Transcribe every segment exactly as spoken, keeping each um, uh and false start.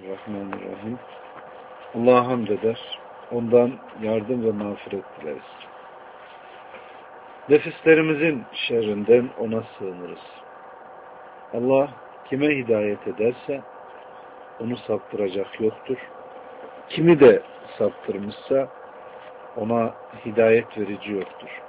Bismillahirrahmanirrahim. Allah'a hamd eder. Ondan yardım ve mağfiret dileriz. Nefislerimizin şerrinden ona sığınırız. Allah kime hidayet ederse onu saptıracak yoktur. Kimi de saptırmışsa ona hidayet verici yoktur.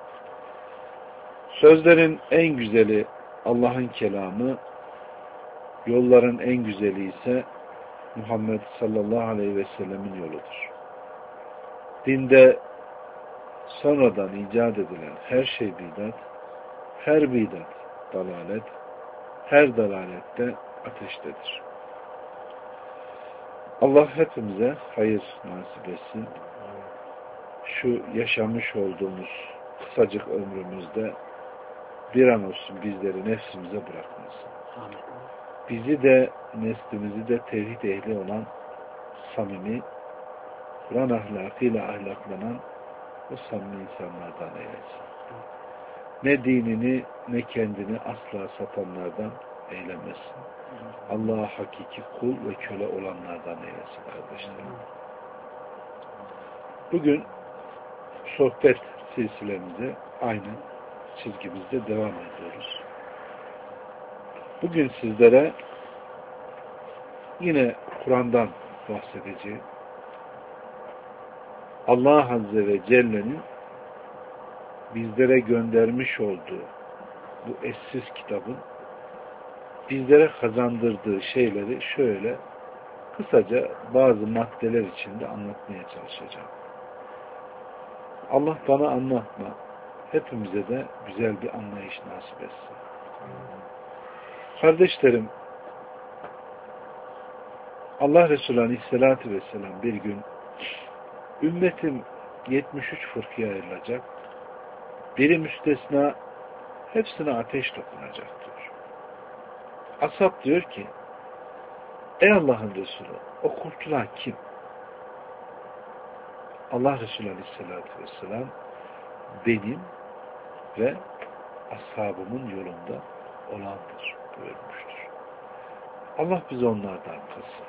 Sözlerin en güzeli Allah'ın kelamı, yolların en güzeli ise Muhammed sallallahu aleyhi ve sellemin yoludur. Dinde sonradan icat edilen her şey bidat, her bidat dalalet, her dalalette ateştedir. Allah hepimize hayır nasip etsin. Şu yaşamış olduğumuz kısacık ömrümüzde bir an olsun bizleri nefsimize bırakmasın. Bizi de neslimizi de tevhid ehli olan samimi, Kur'an ahlakıyla ahlaklanan o samimi insanlardan eylesin. Ne dinini ne kendini asla satanlardan eylemesin. Allah'a hakiki kul ve köle olanlardan eylesin kardeşlerim. Bugün sohbet silsilemize aynı çizgimizde devam ediyoruz. Bugün sizlere yine Kur'an'dan bahsedeceğim. Allah Azze ve Celle'nin bizlere göndermiş olduğu bu eşsiz kitabın bizlere kazandırdığı şeyleri şöyle kısaca bazı maddeler içinde anlatmaya çalışacağım. Allah bana anlatma, hepimize de güzel bir anlayış nasip etsin. Kardeşlerim, Allah Resulü Aleyhisselatü Vesselam bir gün ümmetim yetmiş üç fırkaya ayrılacak, biri müstesna, hepsine ateş dokunacak diyor. Ashab diyor ki, ey Allah'ın Resulü, o kurtulan kim? Allah Resulü Aleyhisselatü Vesselam benim ve ashabımın yolunda olandır buyurmuştur. Allah bizi onlardan kılsın.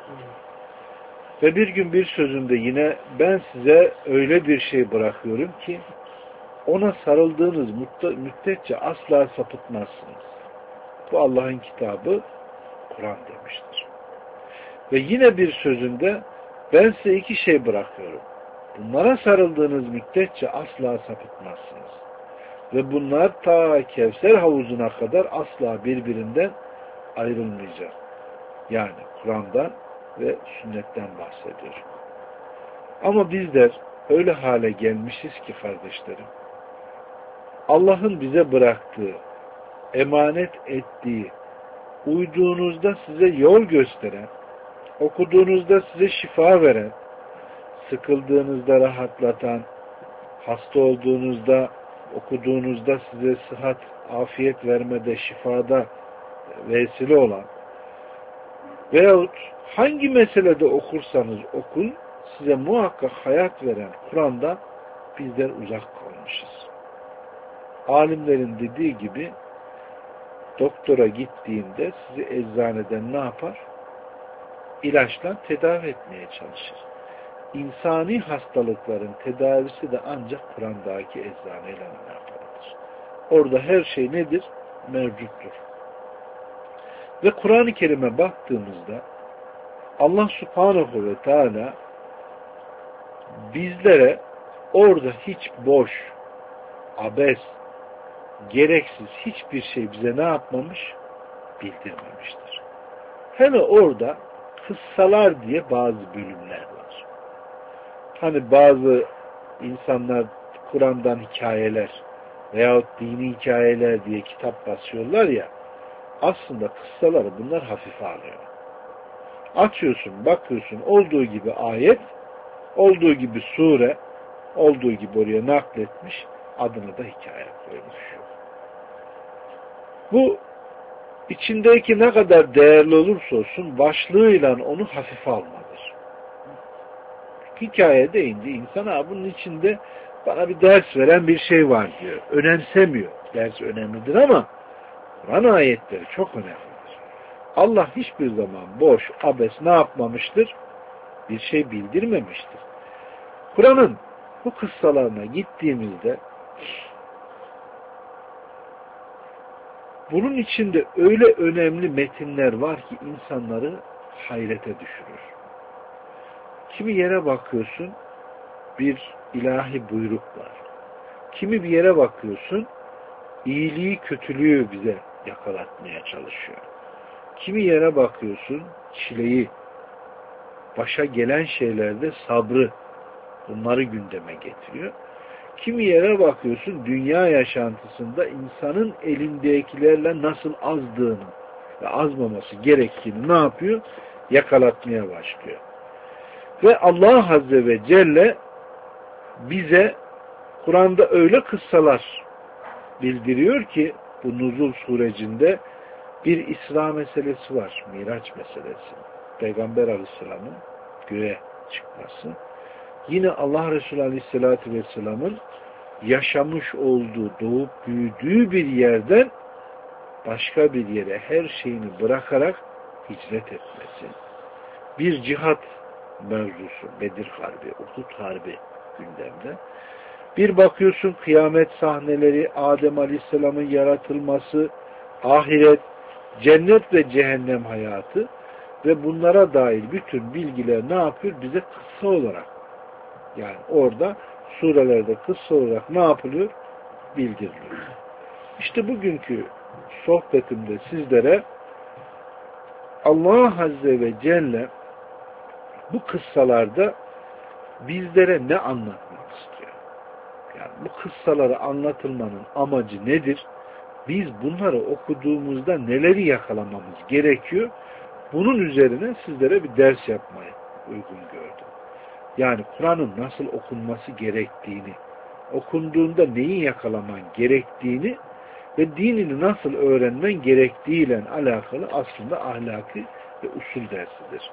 Ve bir gün bir sözünde yine ben size öyle bir şey bırakıyorum ki ona sarıldığınız müddetçe asla sapıtmazsınız. Bu Allah'ın kitabı Kur'an demiştir. Ve yine bir sözünde ben size iki şey bırakıyorum. Bunlara sarıldığınız müddetçe asla sapıtmazsınız. Ve bunlar ta Kevser havuzuna kadar asla birbirinden ayrılmayacak. Yani Kur'an'dan ve sünnetten bahsediyor. Ama bizler öyle hale gelmişiz ki kardeşlerim, Allah'ın bize bıraktığı, emanet ettiği, uyduğunuzda size yol gösteren, okuduğunuzda size şifa veren, sıkıldığınızda rahatlatan, hasta olduğunuzda, okuduğunuzda size sıhhat, afiyet vermede, şifada vesile olan veyahut hangi meselede okursanız okun, size muhakkak hayat veren Kur'an'dan bizler uzak kalmışız. Alimlerin dediği gibi doktora gittiğinde sizi eczaneden ne yapar? İlaçla tedavi etmeye çalışır. İnsani hastalıkların tedavisi de ancak Kur'an'daki eczaneyle alakalıdır. Orada her şey nedir? Mevcuttur. Ve Kur'an-ı Kerim'e baktığımızda Allah Subhanahu ve Teala bizlere orada hiç boş, abes, gereksiz hiçbir şey bize ne yapmamış? Bildirmemiştir. Hele orada kıssalar diye bazı bölümler var. Hani bazı insanlar Kur'an'dan hikayeler veyahut dini hikayeler diye kitap basıyorlar ya, aslında kıssaları bunlar hafife alıyor. Açıyorsun, bakıyorsun, olduğu gibi ayet, olduğu gibi sure, olduğu gibi oraya nakletmiş, adına da hikaye koymuş. Bu içindeki ne kadar değerli olursa olsun başlığıyla onu hafife almadır. Hikaye deyince insan ha bunun içinde bana bir ders veren bir şey var diyor. Önemsemiyor. Ders önemlidir ama Kur'an ayetleri çok önemlidir. Allah hiçbir zaman boş, abes ne yapmamıştır? Bir şey bildirmemiştir. Kur'an'ın bu kıssalarına gittiğimizde bunun içinde öyle önemli metinler var ki insanları hayrete düşürür. Kimi yere bakıyorsun bir ilahi buyruk var. Kimi bir yere bakıyorsun iyiliği kötülüğü bize yakalatmaya çalışıyor. Kimi yere bakıyorsun çileyi, başa gelen şeylerde sabrı, bunları gündeme getiriyor. Kimi yere bakıyorsun dünya yaşantısında insanın elindekilerle nasıl azdığını ve azmaması gerektiğini ne yapıyor? Yakalatmaya başlıyor. Ve Allah Azze ve Celle bize Kur'an'da öyle kıssalar bildiriyor ki bu nuzul sürecinde bir İsra meselesi var, Miraç meselesi. Peygamber Aleyhisselam'ın göğe çıkması. Yine Allah Resulü Aleyhisselatü Vesselam'ın yaşamış olduğu, doğup büyüdüğü bir yerden başka bir yere her şeyini bırakarak hicret etmesi. Bir cihat mevzusu, Bedir Harbi, Uhud Harbi gündemde. Bir bakıyorsun kıyamet sahneleri, Adem Aleyhisselam'ın yaratılması, ahiret, cennet ve cehennem hayatı ve bunlara dair bütün bilgiler ne yapıyor? Bize kısa olarak, yani orada surelerde kısa olarak ne yapılıyor? Bildiriliyor. İşte bugünkü sohbetimde sizlere Allah Azze ve Celle bu kıssalarda bizlere ne anlatmak istiyor? Yani bu kıssaları anlatılmanın amacı nedir? Biz bunları okuduğumuzda neleri yakalamamız gerekiyor? Bunun üzerine sizlere bir ders yapmayı uygun gördüm. Yani Kur'an'ın nasıl okunması gerektiğini, okunduğunda neyi yakalaman gerektiğini ve dinini nasıl öğrenmen gerektiğiyle alakalı aslında ahlaki ve usul dersidir.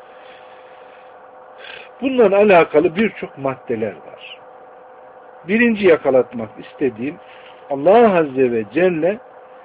Bununla alakalı birçok maddeler var. Birinci yakalatmak istediğim, Allah Azze ve Celle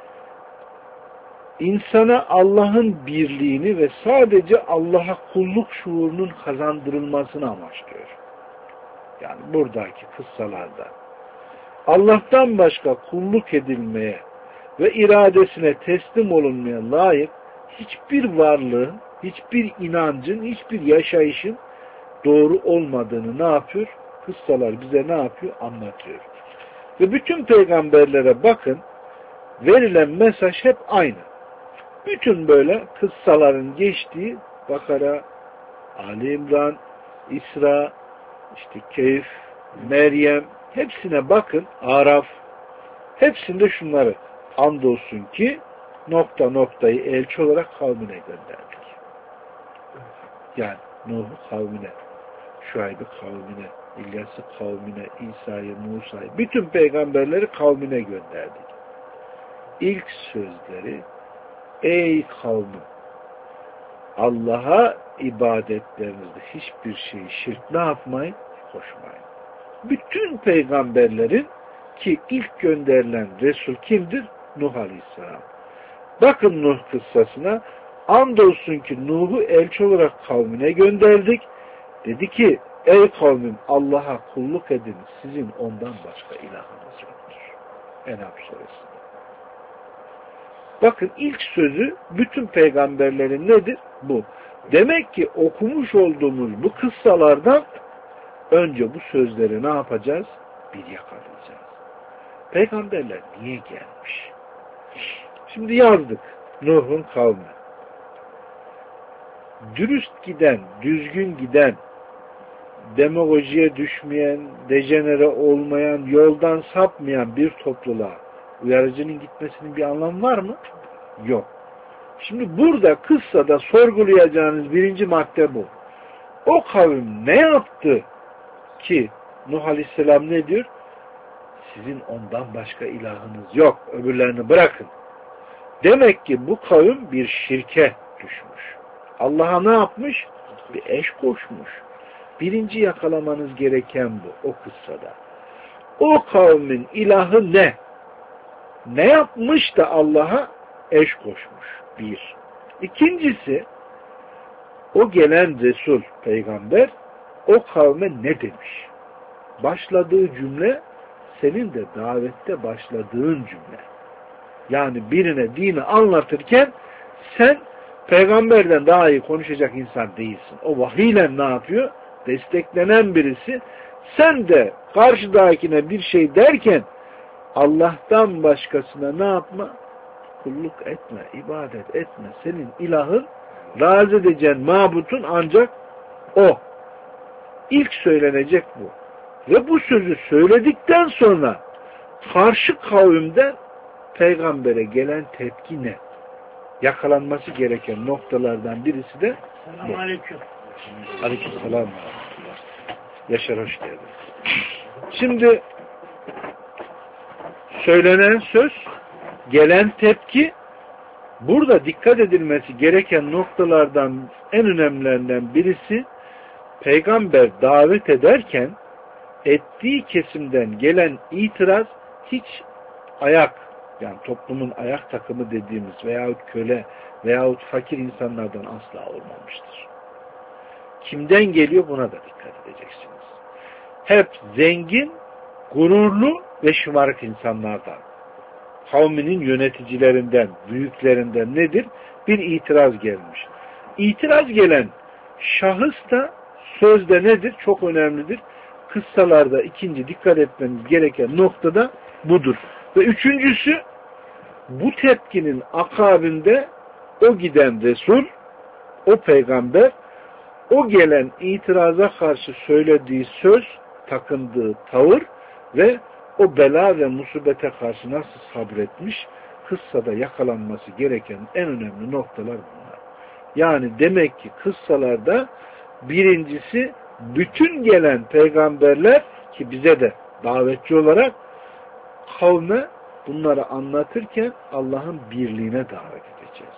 insana Allah'ın birliğini ve sadece Allah'a kulluk şuurunun kazandırılmasını amaçlıyor. Yani buradaki kıssalarda Allah'tan başka kulluk edilmeye ve iradesine teslim olunmaya layık hiçbir varlığın, hiçbir inancın, hiçbir yaşayışın doğru olmadığını ne yapıyor? Kıssalar bize ne yapıyor? Anlatıyor. Ve bütün peygamberlere bakın, verilen mesaj hep aynı. Bütün böyle kıssaların geçtiği Bakara, Ali İmran, İsra, işte Keyf, Meryem, hepsine bakın, Araf, hepsinde şunları, andolsun ki nokta noktayı elçi olarak kavmine gönderdik. Yani Nuh'u kavmine, Şuayb'ı kavmine, İlyas'ı kavmine, İsa'yı, Musa'yı, bütün peygamberleri kavmine gönderdik. İlk sözleri, ey kavmim, Allah'a ibadetlerinizde hiçbir şeyi şirk ne yapmayın? Koşmayın. Bütün peygamberlerin ki ilk gönderilen Resul kimdir? Nuh Aleyhisselam. Bakın Nuh kıssasına, andolsun ki Nuh'u elçi olarak kavmine gönderdik. Dedi ki, ey kavmim Allah'a kulluk edin, sizin ondan başka ilahınız yoktur. En'am suresinde. Bakın ilk sözü bütün peygamberlerin nedir? Bu. Demek ki okumuş olduğumuz bu kıssalardan önce bu sözleri ne yapacağız? Bir yakalayacağız. Peygamberler niye gelmiş? Şimdi yazdık. Nuh'un kavmi. Dürüst giden, düzgün giden, demagojiye düşmeyen, dejenere olmayan, yoldan sapmayan bir topluluğa uyarıcının gitmesinin bir anlamı var mı? Yok. Şimdi burada kıssada sorgulayacağınız birinci madde bu. O kavim ne yaptı ki Nuh Aleyhisselam ne diyor? Sizin ondan başka ilahınız yok. Öbürlerini bırakın. Demek ki bu kavim bir şirke düşmüş. Allah'a ne yapmış? Bir eş koşmuş. Birinci yakalamanız gereken bu o kıssada. O kavmin ilahı ne? Ne yapmış da Allah'a eş koşmuş? Bir. İkincisi, o gelen Resul, peygamber, o kavme ne demiş? Başladığı cümle, senin de davette başladığın cümle. Yani birine dini anlatırken, sen peygamberden daha iyi konuşacak insan değilsin. O vahiyle ne yapıyor? Desteklenen birisi, sen de karşıdakine bir şey derken, Allah'tan başkasına ne yapma? Kulluk etme, ibadet etme. Senin ilahın, razı edeceğin mabutun ancak o. İlk söylenecek bu. Ve bu sözü söyledikten sonra karşı kavimden peygambere gelen tepki ne? Yakalanması gereken noktalardan birisi de bu. Aleyküm. Aleykümselam. Yaşar, hoş geldin. Şimdi söylenen söz, gelen tepki, burada dikkat edilmesi gereken noktalardan en önemlilerinden birisi, peygamber davet ederken ettiği kesimden gelen itiraz hiç ayak, yani toplumun ayak takımı dediğimiz veyahut köle veyahut fakir insanlardan asla olmamıştır. Kimden geliyor buna da dikkat edeceksiniz. Hep zengin, gururlu ve şımarık insanlardan, kavminin yöneticilerinden, büyüklerinden nedir? Bir itiraz gelmiş. İtiraz gelen şahıs da sözde nedir? Çok önemlidir. Kıssalarda ikinci dikkat etmeniz gereken noktada budur. Ve üçüncüsü, bu tepkinin akabinde o giden Resul, o peygamber, o gelen itiraza karşı söylediği söz, takındığı tavır ve o bela ve musibete karşı nasıl sabretmiş, kıssada yakalanması gereken en önemli noktalar bunlar. Yani demek ki kıssalarda birincisi, bütün gelen peygamberler ki bize de davetçi olarak kavme bunları anlatırken Allah'ın birliğine davet edeceğiz.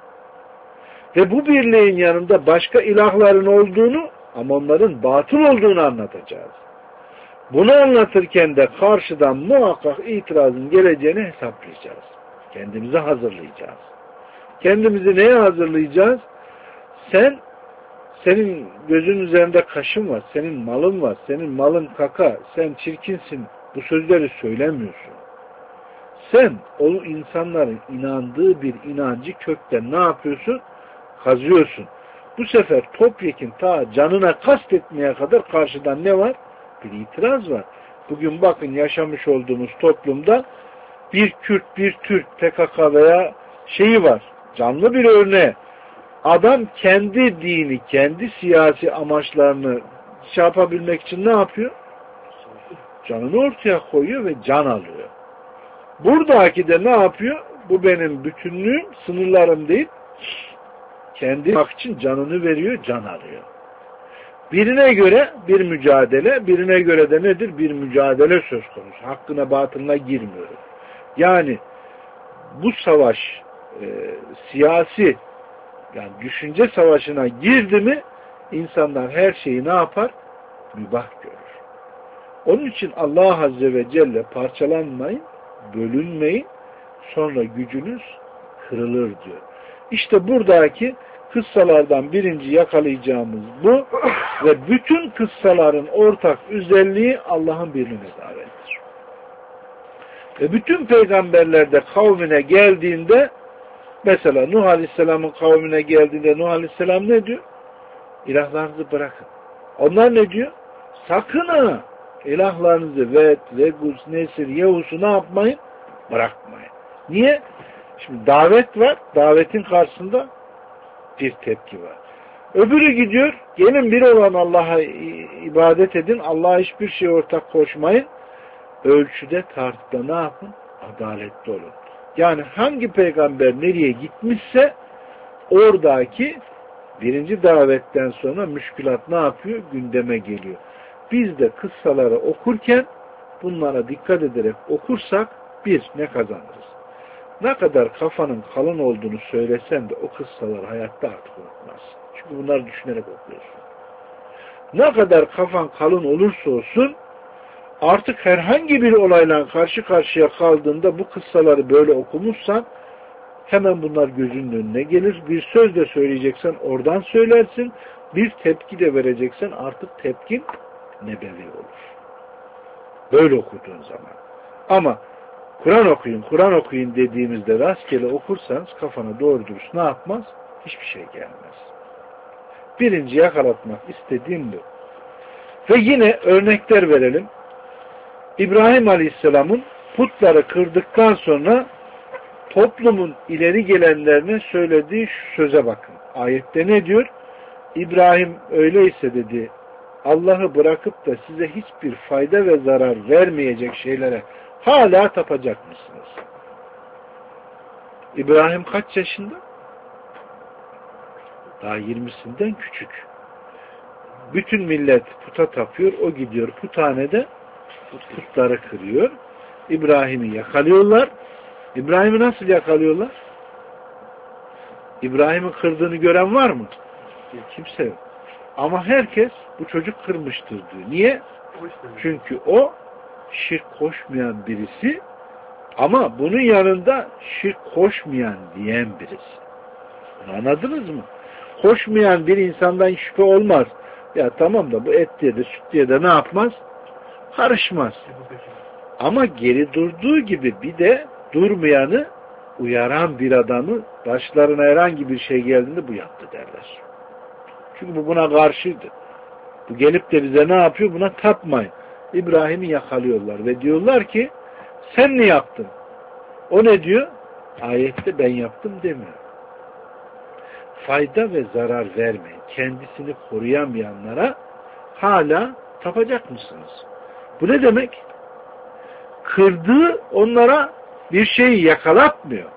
Ve bu birliğin yanında başka ilahların olduğunu ama onların batıl olduğunu anlatacağız. Bunu anlatırken de karşıdan muhakkak itirazın geleceğini hesaplayacağız. Kendimizi hazırlayacağız. Kendimizi neye hazırlayacağız? Sen, senin gözün üzerinde kaşın var, senin malın var, senin malın kaka, sen çirkinsin, bu sözleri söylemiyorsun. Sen o insanların inandığı bir inancı kökten ne yapıyorsun? Kazıyorsun. Bu sefer topyekin ta canına kastetmeye kadar karşıdan ne var? Bir itiraz var. Bugün bakın yaşamış olduğumuz toplumda bir Kürt, bir Türk, P K K veya şeyi var. Canlı bir örneği. Adam kendi dini, kendi siyasi amaçlarını şey yapabilmek için ne yapıyor? Canını ortaya koyuyor ve can alıyor. Buradaki de ne yapıyor? Bu benim bütünlüğüm, sınırlarım değil. Kendi hak için canını veriyor, can alıyor. Birine göre bir mücadele, birine göre de nedir? Bir mücadele söz konusu. Hakkına batılına girmiyorum. Yani bu savaş e, siyasi, yani düşünce savaşına girdi mi insanlar her şeyi ne yapar? Mübah görür. Onun için Allah Azze ve Celle parçalanmayın, bölünmeyin, sonra gücünüz kırılır diyor. İşte buradaki kıssalardan birinci yakalayacağımız bu ve bütün kıssaların ortak özelliği Allah'ın birliğine davettir. Ve bütün peygamberler de kavmine geldiğinde, mesela Nuh Aleyhisselam'ın kavmine geldiğinde Nuh Aleyhisselam ne diyor? İlahlarınızı bırakın. Onlar ne diyor? Sakın ha! İlahlarınızı Vet, Vegus, Nesir, Yehus'u ne yapmayın? Bırakmayın. Niye? Şimdi davet var. Davetin karşısında bir tepki var. Öbürü gidiyor. Gelin bir olan Allah'a ibadet edin. Allah'a hiçbir şey ortak koşmayın. Ölçüde, tartıda ne yapın? Adaletli olun. Yani hangi peygamber nereye gitmişse oradaki birinci davetten sonra müşkülat ne yapıyor? Gündeme geliyor. Biz de kıssaları okurken bunlara dikkat ederek okursak bir, ne kazanırız? Ne kadar kafanın kalın olduğunu söylesen de o kıssaları hayatta artık unutmazsın. Çünkü bunları düşünerek okuyorsun. Ne kadar kafan kalın olursa olsun artık herhangi bir olayla karşı karşıya kaldığında bu kıssaları böyle okumuşsan Hemen bunlar gözünün önüne gelir. Bir söz de söyleyeceksen oradan söylersin. Bir tepki de vereceksen artık tepkin nebevi olur. Böyle okuduğun zaman. Ama Kur'an okuyun, Kur'an okuyun dediğimizde rastgele okursanız kafana doğru dürüst ne yapmaz? Hiçbir şey gelmez. Birinci yakalatmak istediğim bu. Ve yine örnekler verelim. İbrahim Aleyhisselam'ın putları kırdıktan sonra toplumun ileri gelenlerine söylediği şu söze bakın. Ayette ne diyor? İbrahim öyleyse dedi, Allah'ı bırakıp da size hiçbir fayda ve zarar vermeyecek şeylere hala tapacak mısınız? İbrahim kaç yaşında? Daha yirmisinden küçük. Bütün millet puta tapıyor. O gidiyor puthanede putları kırıyor. İbrahim'i yakalıyorlar. İbrahim'i nasıl yakalıyorlar? İbrahim'in kırdığını gören var mı? Kimse yok. Ama herkes bu çocuk kırmıştır diyor. Niye? Çünkü o şirk koşmayan birisi ama bunun yanında şirk koşmayan diyen birisi. Bunu anladınız mı? Koşmayan bir insandan şüphe olmaz. Ya tamam da bu et diye de süt diye de ne yapmaz? Karışmaz. Ama geri durduğu gibi bir de durmayanı uyaran bir adamı başlarına herhangi bir şey geldiğinde bu yaptı derler. Çünkü bu buna karşıydı. Bu gelip de bize ne yapıyor? Buna tapmayın. İbrahim'i yakalıyorlar ve diyorlar ki sen ne yaptın? O ne diyor? Ayette ben yaptım demiyor. Fayda ve zarar vermeyin. Kendisini koruyamayanlara hala tapacak mısınız? Bu ne demek? Kırdığı onlara bir şeyi yakalatmıyor.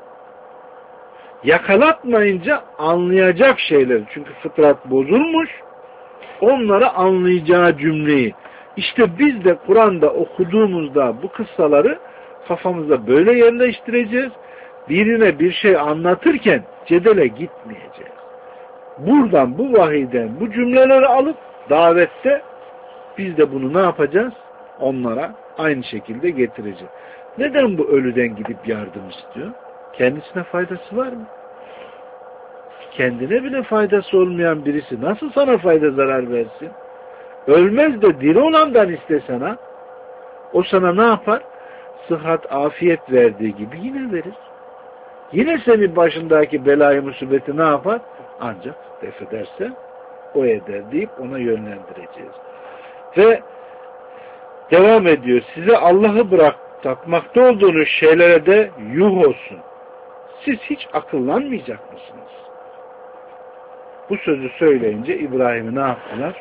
Yakalatmayınca anlayacak şeyler. Çünkü fıtrat bozulmuş. Onları anlayacağı cümleyi. İşte biz de Kur'an'da okuduğumuzda bu kıssaları kafamızda böyle yerleştireceğiz. Birine bir şey anlatırken cedele gitmeyeceğiz. Buradan, bu vahiyden bu cümleleri alıp davette biz de bunu ne yapacağız? Onlara aynı şekilde getireceğiz. Neden bu ölüden gidip yardım istiyor? Kendisine faydası var mı? Kendine bile faydası olmayan birisi nasıl sana fayda zarar versin? Ölmez de diri olandan istesene, o sana ne yapar? Sıhhat, afiyet verdiği gibi yine verir. Yine senin başındaki belayı musibeti ne yapar? Ancak def ederse o eder deyip ona yönlendireceğiz. Ve devam ediyor. Size Allah'ı bırak tapmakta olduğunuz şeylere de yuh olsun. Siz hiç akıllanmayacak mısınız? Bu sözü söyleyince İbrahim'i ne yaptılar?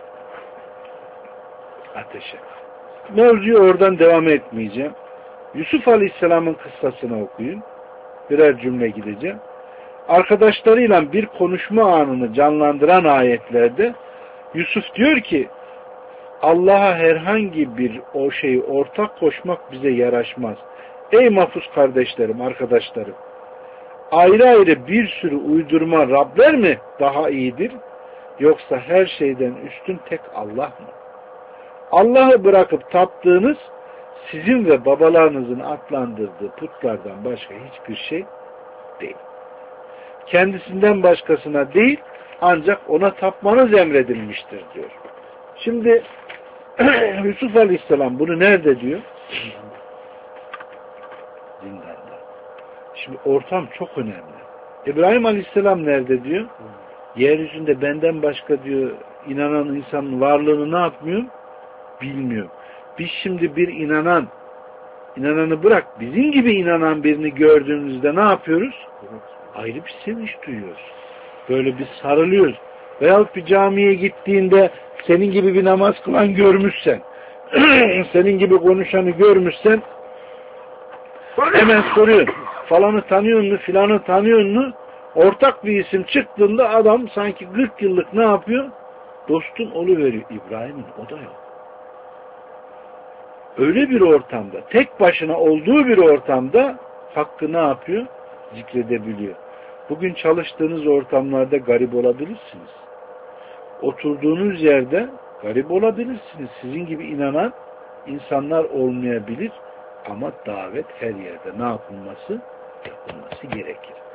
Ateşe. Mevzuyu oradan devam etmeyeceğim. Yusuf Aleyhisselam'ın kıssasını okuyun. Birer cümle gideceğim. Arkadaşlarıyla bir konuşma anını canlandıran ayetlerde Yusuf diyor ki Allah'a herhangi bir o şeyi ortak koşmak bize yaraşmaz. Ey mahfuz kardeşlerim, arkadaşlarım, ayrı ayrı bir sürü uydurma Rabler mi daha iyidir? Yoksa her şeyden üstün tek Allah mı? Allah'ı bırakıp taptığınız sizin ve babalarınızın adlandırdığı putlardan başka hiçbir şey değil. Kendisinden başkasına değil, ancak ona tapmanız emredilmiştir diyor. Şimdi Yusuf Aleyhisselam bunu nerede diyor? Zindanda. Şimdi ortam çok önemli. İbrahim Aleyhisselam nerede diyor? Yeryüzünde benden başka diyor inanan insanın varlığını ne yapmıyor? Bilmiyor. Biz şimdi bir inanan, inananı bırak, bizim gibi inanan birini gördüğümüzde ne yapıyoruz? Ayrı bir sevinç duyuyoruz. Böyle bir sarılıyoruz. Veyahut bir camiye gittiğinde senin gibi bir namaz kılan görmüşsen, senin gibi konuşanı görmüşsen hemen soruyor. Falanı tanıyor mu, filanı tanıyor mu? Ortak bir isim çıktığında adam sanki kırk yıllık ne yapıyor? Dostun oluveriyor. İbrahim'in o da yok. Öyle bir ortamda, tek başına olduğu bir ortamda hakkı ne yapıyor? Zikredebiliyor. Bugün çalıştığınız ortamlarda garip olabilirsiniz. Oturduğunuz yerde garip olabilirsiniz. Sizin gibi inanan insanlar olmayabilir ama davet her yerde ne yapılması? Yapılması gerekir.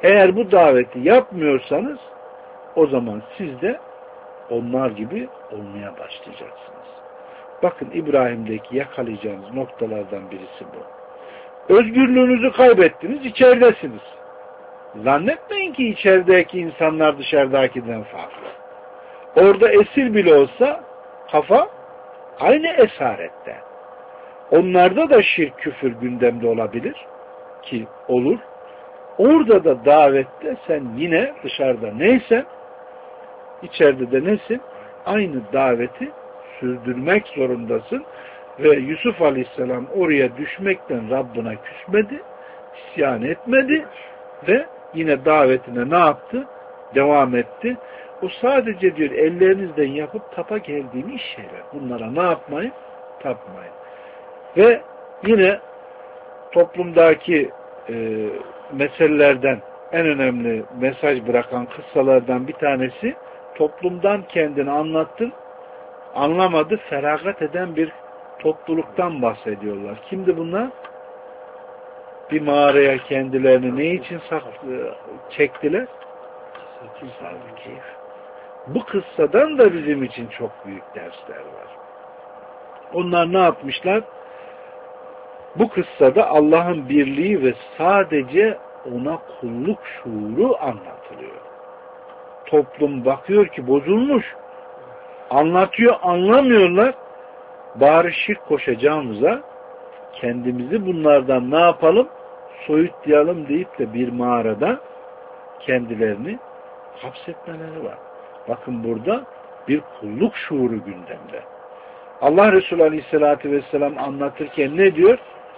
Eğer bu daveti yapmıyorsanız o zaman siz de onlar gibi olmaya başlayacaksınız. Bakın İbrahim'deki yakalayacağınız noktalardan birisi bu. Özgürlüğünüzü kaybettiniz, içeridesiniz. Zannetmeyin ki içerideki insanlar dışarıdakinden farklı. Orada esir bile olsa kafa aynı esarette. Onlarda da şirk, küfür gündemde olabilir ki olur. Orada da davette sen yine dışarıda neysen içeride de nesin? Aynı daveti sürdürmek zorundasın. Ve Yusuf Aleyhisselam oraya düşmekten Rabbine küsmedi, isyan etmedi ve yine davetine ne yaptı? Devam etti. O sadece diyor ellerinizden yapıp tapa geldiğiniz şeyler. Bunlara ne yapmayın? Tapmayın. Ve yine toplumdaki e, meselelerden en önemli mesaj bırakan kıssalardan bir tanesi toplumdan kendini anlattın, anlamadı, feragat eden bir topluluktan bahsediyorlar. Kimdi bunlar? Bir mağaraya kendilerini ne için saklı, çektiler? Ashab-ı Kehf. Bu kıssadan da bizim için çok büyük dersler var. Onlar ne yapmışlar? Bu kıssada Allah'ın birliği ve sadece ona kulluk şuuru anlatılıyor. Toplum bakıyor ki bozulmuş. Anlatıyor, anlamıyorlar. Bari şirk koşacağımıza kendimizi bunlardan ne yapalım? Soyutlayalım deyip de bir mağarada kendilerini hapsetmeleri var. Bakın burada bir kulluk şuuru gündemde. Allah Resulü Aleyhisselatü Vesselam anlatırken ne diyor?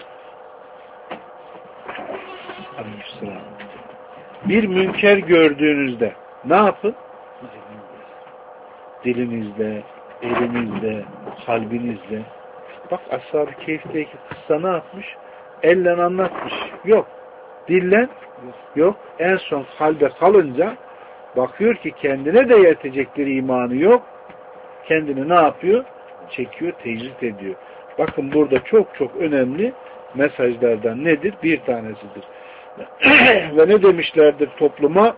Aleyhisselam. Bir münker gördüğünüzde ne yapın? Dilinizle, elinizle, kalbinizle. Bak Ashab-ı Kehf'teki kıssa ne yapmış? Elle anlatmış. Yok. Dillen yok. En son kalbe kalınca bakıyor ki kendine de yetecek bir imanı yok. Kendini ne yapıyor? Çekiyor, tecrit ediyor. Bakın burada çok çok önemli mesajlardan nedir? Bir tanesidir. Ve ne demişlerdir topluma?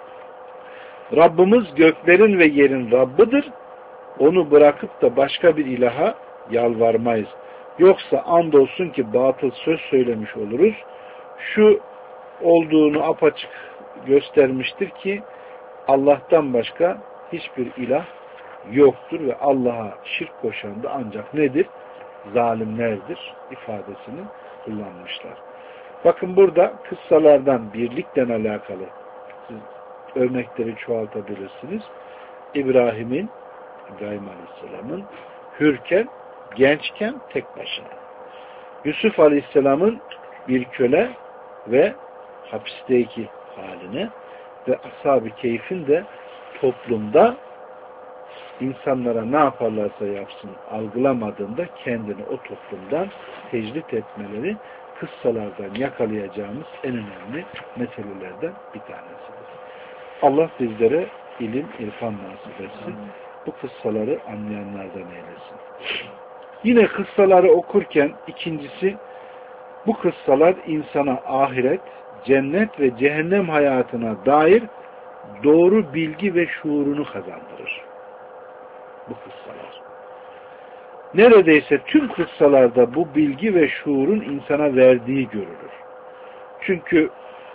Rabbimiz göklerin ve yerin Rabbidir. Onu bırakıp da başka bir ilaha yalvarmayız. Yoksa andolsun ki batıl söz söylemiş oluruz. Şu olduğunu apaçık göstermiştir ki Allah'tan başka hiçbir ilah yoktur ve Allah'a şirk koşan da ancak nedir? Zalimlerdir ifadesini kullanmışlar. Bakın burada kıssalardan birlikle alakalı siz örnekleri çoğaltabilirsiniz. İbrahim'in, İbrahim Aleyhisselam'ın hürken, gençken tek başına. Yusuf Aleyhisselam'ın bir köle ve hapisteki haline ve Ashab-ı Kehf'in de toplumda insanlara ne yaparlarsa yapsın algılamadığında kendini o toplumdan tecrit etmeleri kıssalardan yakalayacağımız en önemli meselelerden bir tanesidir. Allah bizlere ilim, irfan nasip etsin. Bu kıssaları anlayanlardan eylesin. Yine kıssaları okurken ikincisi bu kıssalar insana ahiret, cennet ve cehennem hayatına dair doğru bilgi ve şuurunu kazandırır. Bu kıssalar. Neredeyse tüm kıssalarda bu bilgi ve şuurun insana verdiği görülür. Çünkü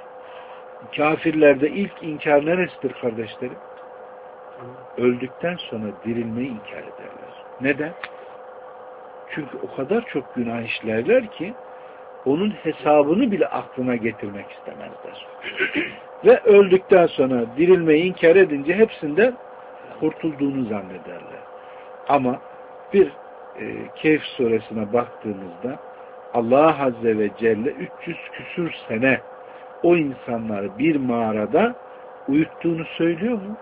kafirlerde ilk inkar neresidir kardeşlerim? Öldükten sonra dirilmeyi inkar ederler. Neden? Çünkü o kadar çok günah işlerler ki onun hesabını bile aklına getirmek istemezler. Ve öldükten sonra dirilmeyi inkar edince hepsinden kurtulduğunu zannederler. Ama bir e, Kehf suresine baktığımızda Allah Azze ve Celle üç yüz küsür sene o insanları bir mağarada uyuttuğunu söylüyor mu?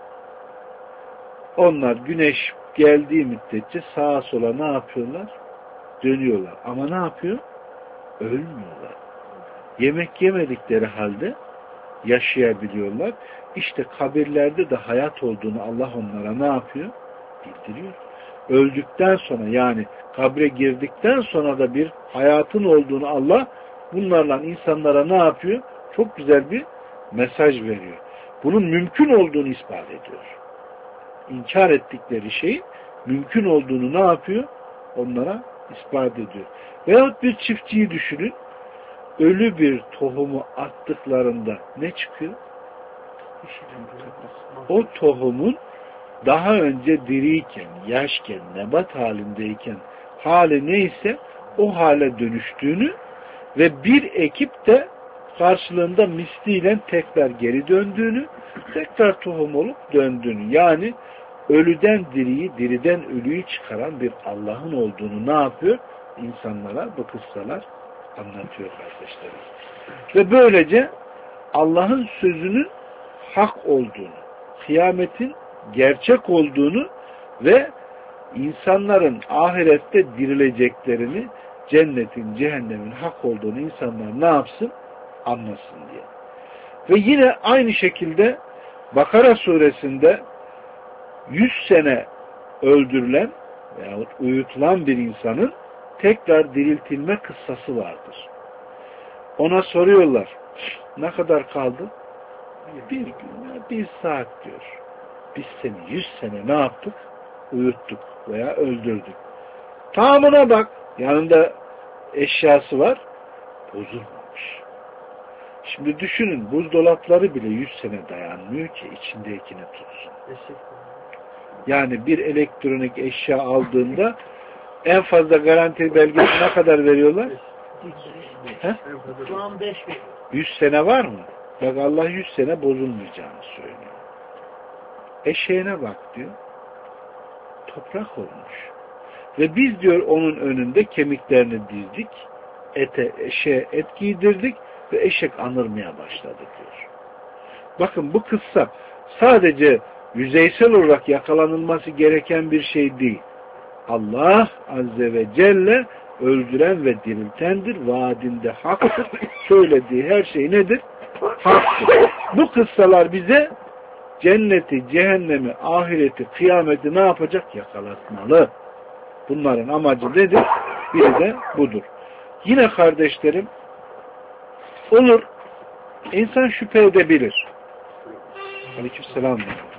Onlar güneş geldiği müddetçe sağa sola ne yapıyorlar? Dönüyorlar. Ama ne yapıyor? Ölmüyorlar. Yemek yemedikleri halde yaşayabiliyorlar. İşte kabirlerde de hayat olduğunu Allah onlara ne yapıyor? Bildiriyor. Öldükten sonra yani kabre girdikten sonra da bir hayatın olduğunu Allah bunlarla insanlara ne yapıyor? Çok güzel bir mesaj veriyor. Bunun mümkün olduğunu ispat ediyor. İnkar ettikleri şeyin mümkün olduğunu ne yapıyor? Onlara ispat ediyor. Veyahut bir çiftçiyi düşünün. Ölü bir tohumu attıklarında ne çıkıyor? O tohumun daha önce diriyken, yaşken, nebat halindeyken hali neyse o hale dönüştüğünü ve bir ekip de karşılığında misliyle tekrar geri döndüğünü, tekrar tohum olup döndüğünü, yani ölüden diriyi, diriden ölüyü çıkaran bir Allah'ın olduğunu ne yapıyor? İnsanlara bu kıssalar anlatıyor kardeşlerim. Ve böylece Allah'ın sözünün hak olduğunu, kıyametin gerçek olduğunu ve insanların ahirette dirileceklerini, cennetin, cehennemin hak olduğunu insanlar ne yapsın? Anlasın diye. Ve yine aynı şekilde Bakara suresinde yüz sene öldürülen veyahut uyutulan bir insanın tekrar diriltilme kıssası vardır. Ona soruyorlar, ne kadar kaldı? Bir gün, bir saat diyor. Biz seni yüz sene ne yaptık? Uyuttuk veya öldürdük. Tamamına bak. Yanında eşyası var. Bozulmamış. Şimdi düşünün, buzdolapları bile yüz sene dayanmıyor ki içindekini tutsun. Yani bir elektronik eşya aldığında en fazla garanti belgesi ne kadar veriyorlar? Şu an beş bin. yüz sene var mı? Bak Allah yüz sene bozulmayacağını söylüyor. Eşeğine bak diyor. Toprak olmuş. Ve biz diyor onun önünde kemiklerini dizdik. Ete, eşeğe et giydirdik ve eşek anırmaya başladı diyor. Bakın bu kıssa sadece yüzeysel olarak yakalanılması gereken bir şey değil. Allah Azze ve Celle öldüren ve diriltendir. Vaadinde haktır. Söylediği her şey nedir? Haktır. Bu kıssalar bize cenneti, cehennemi, ahireti, kıyameti ne yapacak? Yakalatmalı. Bunların amacı nedir? Biri de budur. Yine kardeşlerim, olur, insan şüphe edebilir. Aleykümselam.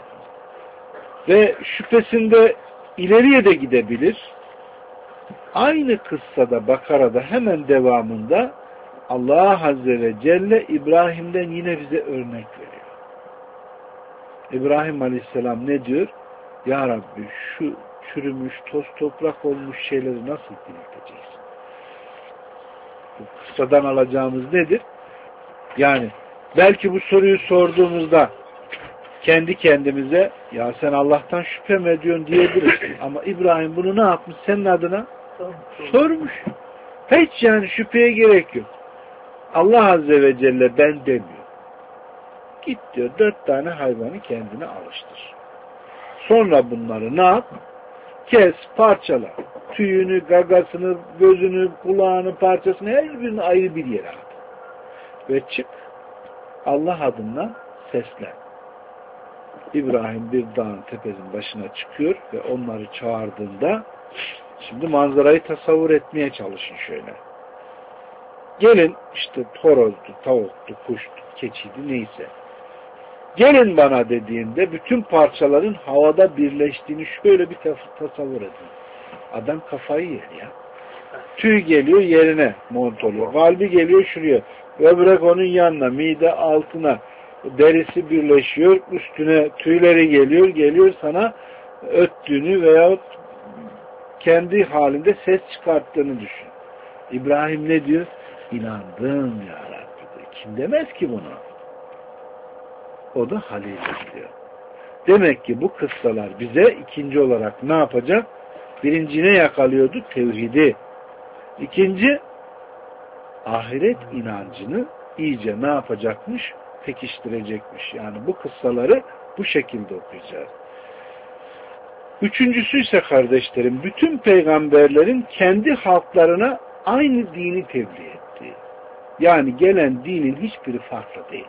Ve şüphesinde ileriye de gidebilir. Aynı kıssada, Bakara'da hemen devamında Allah Azze ve Celle İbrahim'den yine bize örnek veriyor. İbrahim Aleyhisselam ne diyor? Ya Rabbi şu çürümüş, toz toprak olmuş şeyleri nasıl dirilteceksin? Bu kıssadan alacağımız nedir? Yani belki bu soruyu sorduğumuzda kendi kendimize ya sen Allah'tan şüphe mi ediyorsun diyebiliriz. Ama İbrahim bunu ne yapmış? Senin adına sormuş. Hiç yani şüpheye gerek yok. Allah Azze ve Celle ben demiyor. Git diyor dört tane hayvanı kendine alıştır. Sonra bunları ne yap? Kes, parçala. Tüyünü, gagasını, gözünü, kulağını, parçasını her birini ayrı bir yere at. Ve çık Allah adına seslen. İbrahim bir dağın tepesinin başına çıkıyor ve onları çağırdığında şimdi manzarayı tasavvur etmeye çalışın şöyle. Gelin işte horozdu, tavuktu, kuştu, keçiydi neyse. Gelin bana dediğinde bütün parçaların havada birleştiğini şöyle bir tasavvur edin. Adam kafayı yer ya. Tüy geliyor yerine mont oluyor. Kalbi geliyor şuraya. Böbrek onun yanına, mide altına, derisi birleşiyor, üstüne tüyleri geliyor, geliyor sana öttüğünü veyahut kendi halinde ses çıkarttığını düşün. İbrahim ne diyor? İnandım ya Rabbi. Kim demez ki bunu? O da Halil diyor. Demek ki bu kıssalar bize ikinci olarak ne yapacak? Birinci ne yakalıyordu? Tevhidi. İkinci, ahiret inancını iyice ne yapacakmış? Pekiştirecekmiş. Yani bu kıssaları bu şekilde okuyacağız. Üçüncüsü ise kardeşlerim, bütün peygamberlerin kendi halklarına aynı dini tebliğ ettiği. Yani gelen dinin hiçbiri farklı değil.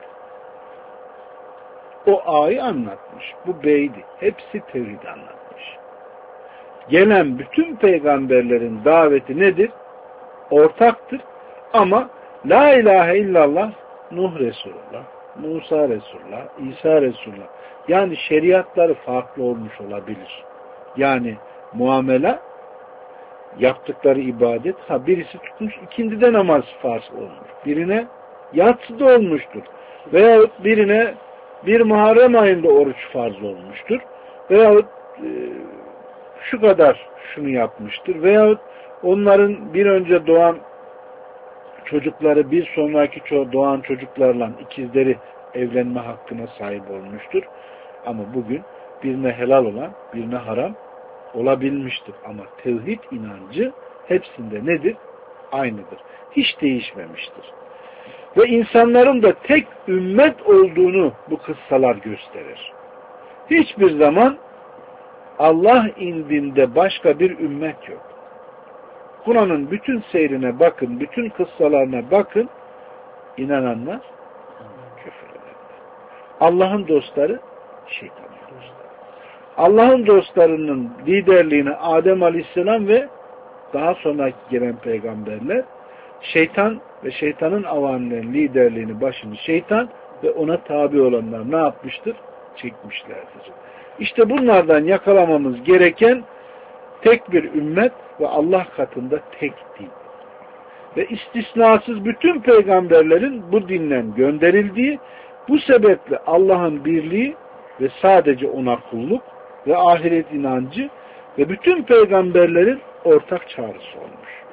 O A'yı anlatmış. Bu B'ydi. Hepsi tevhid anlatmış. Gelen bütün peygamberlerin daveti nedir? Ortaktır. Ama La ilahe illallah Nuh Resulullah, Musa Resulullah, İsa Resulullah. Yani şeriatları farklı olmuş olabilir. Yani muamele, yaptıkları ibadet, ha birisi tutmuş, ikindide namaz farz olmuş. Birine yatsıda olmuştur. Veyahut birine bir Muharrem ayında oruç farz olmuştur. Veyahut e, şu kadar şunu yapmıştır. Veyahut onların bir önce doğan çocukları bir sonraki doğan çocuklarla ikizleri evlenme hakkına sahip olmuştur. Ama bugün birine helal olan birine haram olabilmiştir. Ama tevhid inancı hepsinde nedir? Aynıdır. Hiç değişmemiştir. Ve insanların da tek ümmet olduğunu bu kıssalar gösterir. Hiçbir zaman Allah indinde başka bir ümmet yok. Kur'an'ın bütün seyrine bakın, bütün kıssalarına bakın, inananlar, küfür edenler. Allah'ın dostları, şeytanın dostları. Allah'ın dostlarının liderliğini Adem Aleyhisselam ve daha sonraki gelen peygamberler, şeytan ve şeytanın avanlarının liderliğini başını şeytan ve ona tabi olanlar ne yapmıştır? Çekmişlerdir. İşte bunlardan yakalamamız gereken tek bir ümmet ve Allah katında tek din. Ve istisnasız bütün peygamberlerin bu dinden gönderildiği, bu sebeple Allah'ın birliği ve sadece ona kulluk ve ahiret inancı ve bütün peygamberlerin ortak çağrısı olmuş.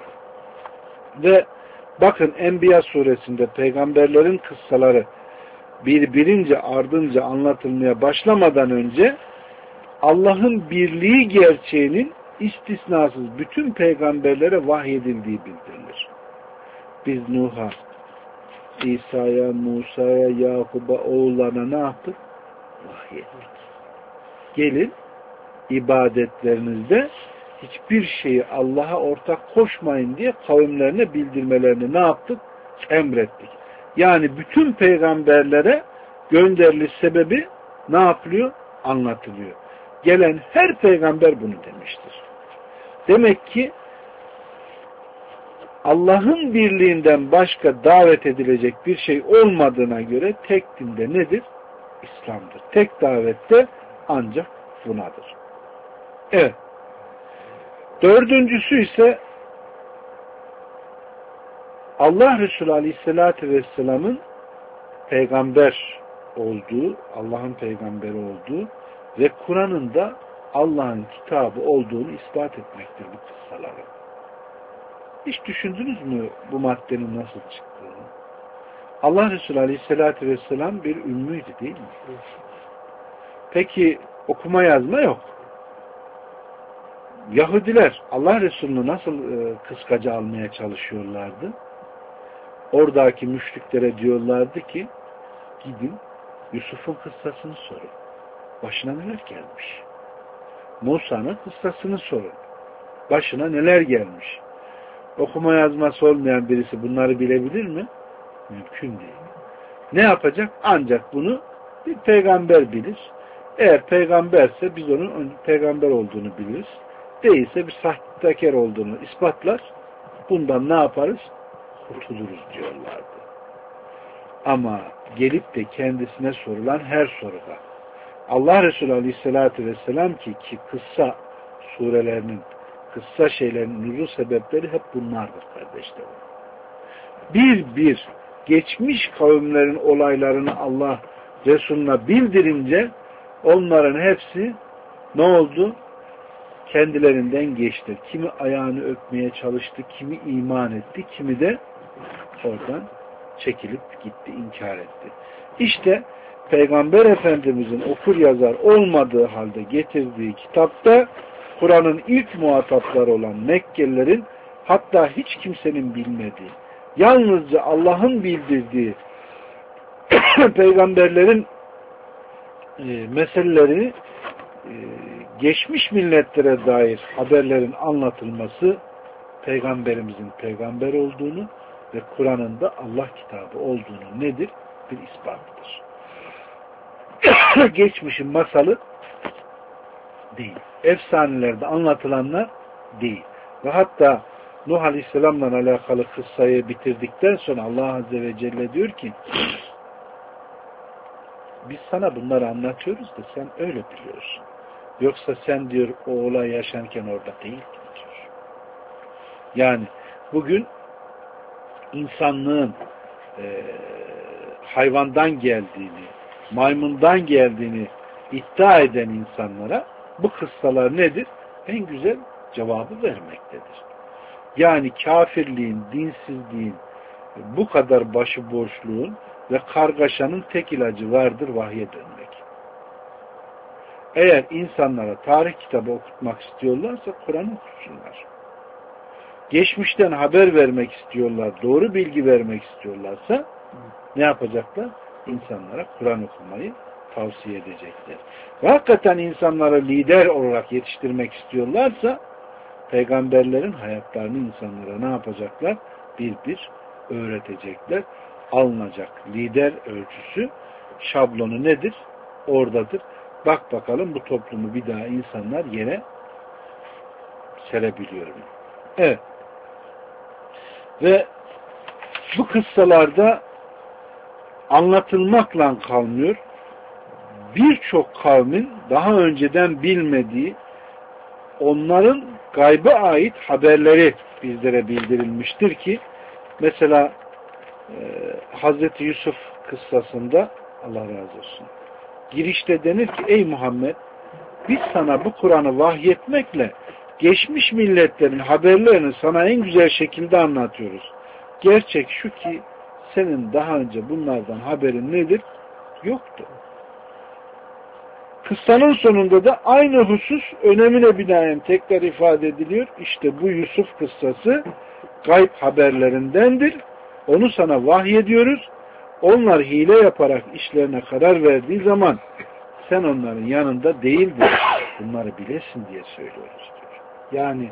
Ve bakın Enbiya suresinde peygamberlerin kıssaları birbirince ardınca anlatılmaya başlamadan önce Allah'ın birliği gerçeğinin istisnasız bütün peygamberlere vahyedildiği bildirilir. Biz Nuh'a, İsa'ya, Musa'ya, Yakub'a, oğullarına ne yaptık? Vahyettik. Gelin ibadetlerinizde hiçbir şeyi Allah'a ortak koşmayın diye kavimlerine bildirmelerini ne yaptık? Emrettik. Yani bütün peygamberlere gönderiliş sebebi ne yapılıyor? Anlatılıyor. Gelen her peygamber bunu demiştir. Demek ki Allah'ın birliğinden başka davet edilecek bir şey olmadığına göre tek dinde nedir? İslam'dır. Tek davette ancak bunadır. Evet. Dördüncüsü ise Allah Resulü Aleyhisselatü Vesselam'ın peygamber olduğu, Allah'ın peygamberi olduğu ve Kur'an'ın da Allah'ın kitabı olduğunu ispat etmektir bu kıssaları. Hiç düşündünüz mü bu maddenin nasıl çıktığını? Allah Resulü Aleyhisselatü Vesselam bir ümmüydü değil mi? Peki okuma yazma yok. Yahudiler Allah Resulü'nü nasıl e, kıskaca almaya çalışıyorlardı? Oradaki müşriklere diyorlardı ki gidin Yusuf'un kıssasını sorun. Başına neler gelmiş? Musa'nın kıssasını sorun. Başına neler gelmiş? Okuma yazması olmayan birisi bunları bilebilir mi? Mümkün değil. Ne yapacak? Ancak bunu bir peygamber bilir. Eğer peygamberse biz onun peygamber olduğunu biliriz. Değilse bir sahtekar olduğunu ispatlar. Bundan ne yaparız? Kurtuluruz diyorlardı. Ama gelip de kendisine sorulan her soruda Allah Resulü Aleyhisselatü Vesselam ki ki kıssa surelerinin, kıssa şeylerin nüzul sebepleri hep bunlardır kardeşlerim. Bir bir geçmiş kavimlerin olaylarını Allah Resulüne bildirince onların hepsi ne oldu? Kendilerinden geçti. Kimi ayağını öpmeye çalıştı, kimi iman etti, kimi de oradan çekilip gitti, inkar etti. İşte Peygamber Efendimizin okur yazar olmadığı halde getirdiği kitapta Kur'an'ın ilk muhatapları olan Mekkelilerin hatta hiç kimsenin bilmediği, yalnızca Allah'ın bildirdiği peygamberlerin e, meselelerini e, geçmiş milletlere dair haberlerin anlatılması peygamberimizin peygamber olduğunu ve Kur'an'ın da Allah kitabı olduğunu nedir? Bir ispatıdır. Geçmişin masalı değil. Efsanelerde anlatılanlar değil. Ve hatta Nuh Aleyhisselam'la alakalı kıssayı bitirdikten sonra Allah Azze ve Celle diyor ki biz sana bunları anlatıyoruz da sen öyle biliyorsun. Yoksa sen diyor o olay yaşanırken orada değildin diyor. Yani bugün insanlığın e, hayvandan geldiğini, maymundan geldiğini iddia eden insanlara bu kıssalar nedir? En güzel cevabı vermektedir. Yani kafirliğin, dinsizliğin, bu kadar başıboşluğun ve kargaşanın tek ilacı vardır, vahye dönmek. Eğer insanlara tarih kitabı okutmak istiyorlarsa Kur'an okusunlar. Geçmişten haber vermek istiyorlar, doğru bilgi vermek istiyorlarsa ne yapacaklar? İnsanlara Kur'an okumayı tavsiye edecekler. Ve hakikaten insanları lider olarak yetiştirmek istiyorlarsa peygamberlerin hayatlarını insanlara ne yapacaklar? Bir bir öğretecekler. Alınacak lider ölçüsü, şablonu nedir? Oradadır. Bak bakalım bu toplumu bir daha insanlar yere serebiliyor mu? Evet. Ve bu kıssalarda anlatılmakla kalmıyor. Birçok kavmin daha önceden bilmediği, onların gayba ait haberleri bizlere bildirilmiştir ki mesela e, Hazreti Yusuf kıssasında Allah razı olsun girişte denir ki ey Muhammed biz sana bu Kur'an'ı vahyetmekle geçmiş milletlerin haberlerini sana en güzel şekilde anlatıyoruz. Gerçek şu ki senin daha önce bunlardan haberin nedir? Yoktu. Kıssanın sonunda da aynı husus önemine binaen tekrar ifade ediliyor. İşte bu Yusuf kıssası gayb haberlerindendir. Onu sana vahyediyoruz. Onlar hile yaparak işlerine karar verdiği zaman sen onların yanında değildin. Bunları bilesin diye söylüyoruz diyor. Yani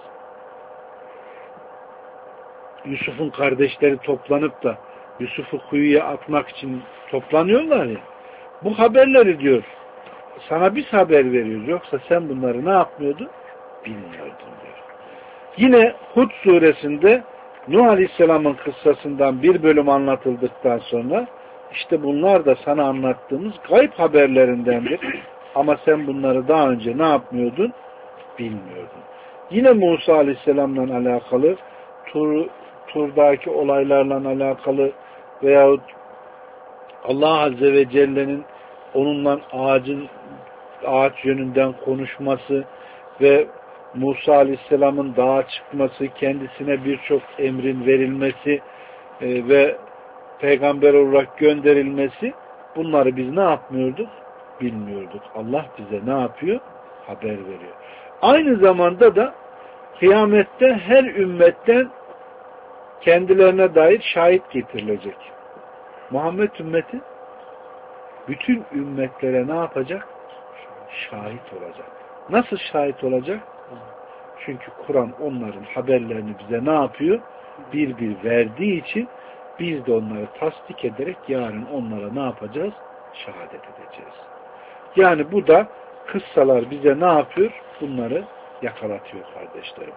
Yusuf'un kardeşleri toplanıp da Yusuf'u kuyuya atmak için toplanıyorlar ya. Bu haberleri diyor sana biz haber veriyoruz. Yoksa sen bunları ne yapmıyordun? Bilmiyordun diyor. Yine Hud suresinde Nuh Aleyhisselam'ın kıssasından bir bölüm anlatıldıktan sonra işte bunlar da sana anlattığımız gayb haberlerindendir. Ama sen bunları daha önce ne yapmıyordun? Bilmiyordun. Yine Musa Aleyhisselam'la alakalı Tur, Tur'daki olaylarla alakalı veyahut Allah Azze ve Celle'nin onunla ağacın ağaç yönünden konuşması ve Musa Aleyhisselam'ın dağa çıkması, kendisine birçok emrin verilmesi e, ve peygamber olarak gönderilmesi, bunları biz ne yapmıyorduk? Bilmiyorduk. Allah bize ne yapıyor? Haber veriyor. Aynı zamanda da kıyamette her ümmetten kendilerine dair şahit getirilecek. Muhammed ümmeti bütün ümmetlere ne yapacak? Şahit olacak. Nasıl şahit olacak? Çünkü Kur'an onların haberlerini bize ne yapıyor? Bir bir verdiği için biz de onları tasdik ederek yarın onlara ne yapacağız? Şehadet edeceğiz. Yani bu da kıssalar bize ne yapıyor? Bunları yakalatıyor kardeşlerim.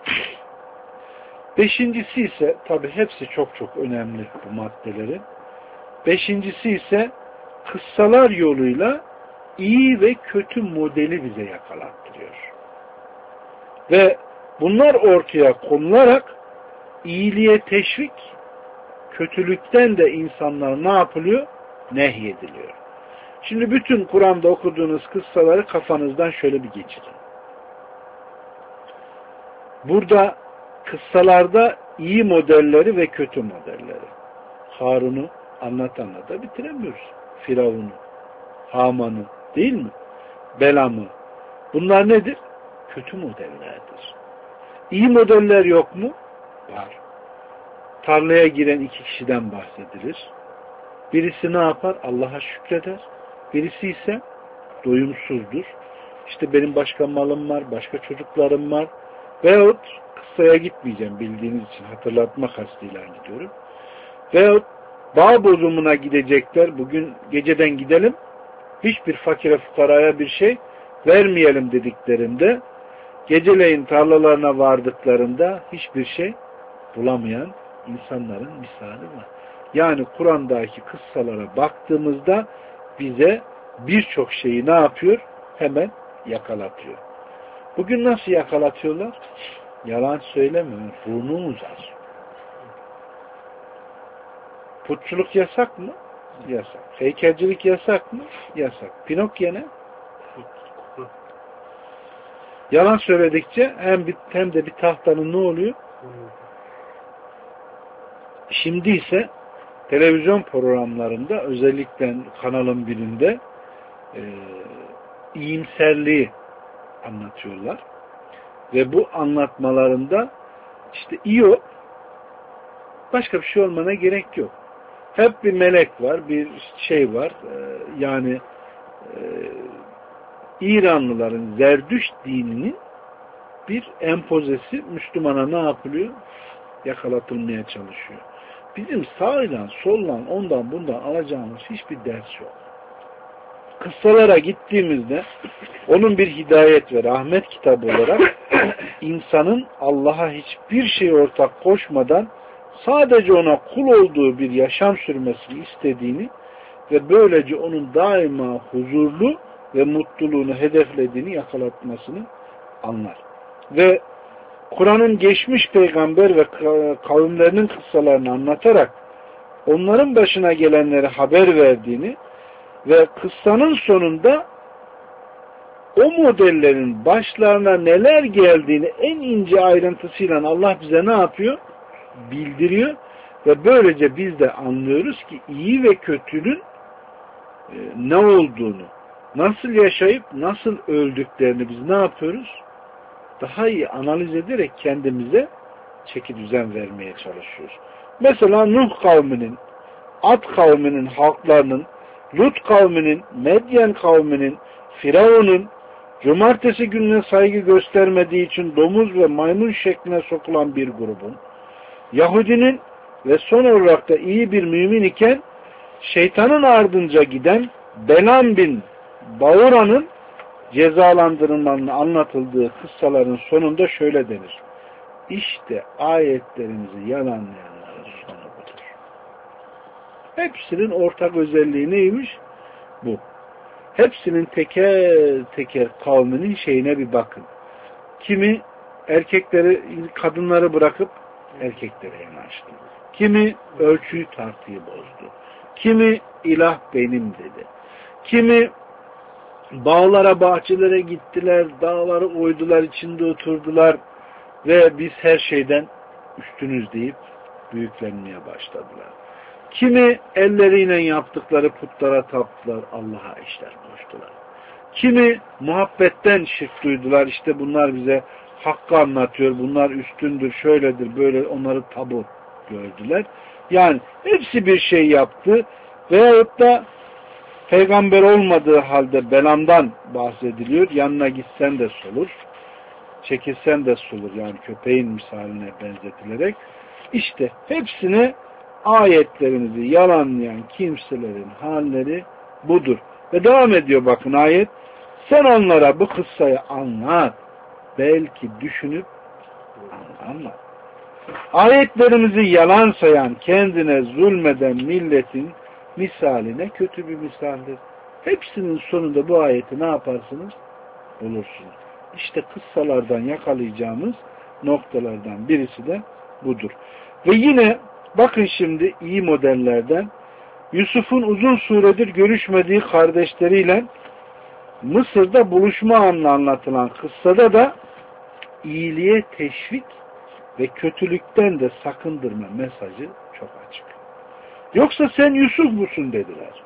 Beşincisi ise tabi hepsi çok çok önemli bu maddelerin. Beşincisi ise kıssalar yoluyla iyi ve kötü modeli bize yakalattırıyor. Ve bunlar ortaya konularak iyiliğe teşvik, kötülükten de insanlar ne yapılıyor? Nehyediliyor. Şimdi bütün Kur'an'da okuduğunuz kıssaları kafanızdan şöyle bir geçirin. Burada kıssalarda iyi modelleri ve kötü modelleri. Harun'u anlat anlata bitiremiyoruz. Firavun'u, Haman'ı değil mi? Belam'ı. Bunlar nedir? Kötü modellerdir. İyi modeller yok mu? Var. Tarlaya giren iki kişiden bahsedilir. Birisi ne yapar? Allah'a şükreder. Birisi ise doyumsuzdur. İşte benim başka malım var, başka çocuklarım var. Veyahut kıssaya gitmeyeceğim bildiğiniz için hatırlatma kastıyla gidiyorum. Veyahut bağ bozumuna gidecekler. Bugün geceden gidelim. Hiçbir fakire fukaraya bir şey vermeyelim dediklerinde geceleyin tarlalarına vardıklarında hiçbir şey bulamayan insanların misali var. Yani Kur'an'daki kıssalara baktığımızda bize birçok şeyi ne yapıyor? Hemen yakalatıyor. Bugün nasıl yakalatıyorlar? Yalan söylemiyor. Burnu uzar. Putçuluk yasak mı? Yasak. Heykelcilik yasak mı? Yasak. Pinokyo ne? Yalan söyledikçe hem, bir, hem de bir tahtanın ne oluyor? Şimdi ise televizyon programlarında özellikle kanalın birinde e, iyimserliği anlatıyorlar. Ve bu anlatmalarında işte iyi o, başka bir şey olmana gerek yok. Hep bir melek var, bir şey var. E, yani e, İranlıların Zerdüşt dininin bir empozesi Müslümana ne yapılıyor? Yakalatılmaya çalışıyor. Bizim sağla, solla, ondan bundan alacağımız hiçbir ders yok. Kıssalara gittiğimizde onun bir hidayet ve rahmet kitabı olarak insanın Allah'a hiçbir şey ortak koşmadan sadece ona kul olduğu bir yaşam sürmesini istediğini ve böylece onun daima huzurlu ve mutluluğunu hedeflediğini yakalatmasını anlar. Ve Kur'an'ın geçmiş peygamber ve kavimlerinin kıssalarını anlatarak onların başına gelenleri haber verdiğini ve kıssanın sonunda o modellerin başlarına neler geldiğini en ince ayrıntısıyla Allah bize ne yapıyor? Bildiriyor ve böylece biz de anlıyoruz ki iyi ve kötünün e, ne olduğunu, nasıl yaşayıp nasıl öldüklerini biz ne yapıyoruz? Daha iyi analiz ederek kendimize çeki düzen vermeye çalışıyoruz. Mesela Nuh kavminin, Ad kavminin halklarının, Lut kavminin, Medyen kavminin, Firavun'un cumartesi gününe saygı göstermediği için domuz ve maymun şekline sokulan bir grubun, Yahudinin ve son olarak da iyi bir mümin iken şeytanın ardınca giden Belam bin Baura'nın cezalandırılmanın anlatıldığı kıssaların sonunda şöyle denir. İşte ayetlerimizi yalanlayanların sonu budur. Hepsinin ortak özelliği neymiş? Bu. Hepsinin teker teker kavminin şeyine bir bakın. Kimi erkekleri, kadınları bırakıp erkeklere yanaştı. Kimi ölçüyü tartıyı bozdu. Kimi ilah benim dedi. Kimi bağlara, bahçelere gittiler, dağları oydular, içinde oturdular ve biz her şeyden üstünüz deyip büyüklenmeye başladılar. Kimi elleriyle yaptıkları putlara taptılar, Allah'a işler koştular. Kimi muhabbetten şirk duydular, işte bunlar bize hakkı anlatıyor, bunlar üstündür, şöyledir, böyle onları tabu gördüler. Yani hepsi bir şey yaptı veyahut da peygamber olmadığı halde Belam'dan bahsediliyor. Yanına gitsen de solur, çekilsen de solur. Yani köpeğin misaline benzetilerek. İşte hepsine ayetlerimizi yalanlayan kimselerin halleri budur. Ve devam ediyor bakın ayet. Sen onlara bu kıssayı anlat. Belki düşünüp anlat. Ayetlerimizi yalan sayan, kendine zulmeden milletin misaline kötü bir misaldir. Hepsinin sonunda bu ayeti ne yaparsınız? Bulursunuz. İşte kıssalardan yakalayacağımız noktalardan birisi de budur. Ve yine bakın şimdi iyi modellerden Yusuf'un uzun süredir görüşmediği kardeşleriyle Mısır'da buluşma anı anlatılan kıssada da iyiliğe teşvik ve kötülükten de sakındırma mesajı çok açık. Yoksa sen Yusuf musun dediler.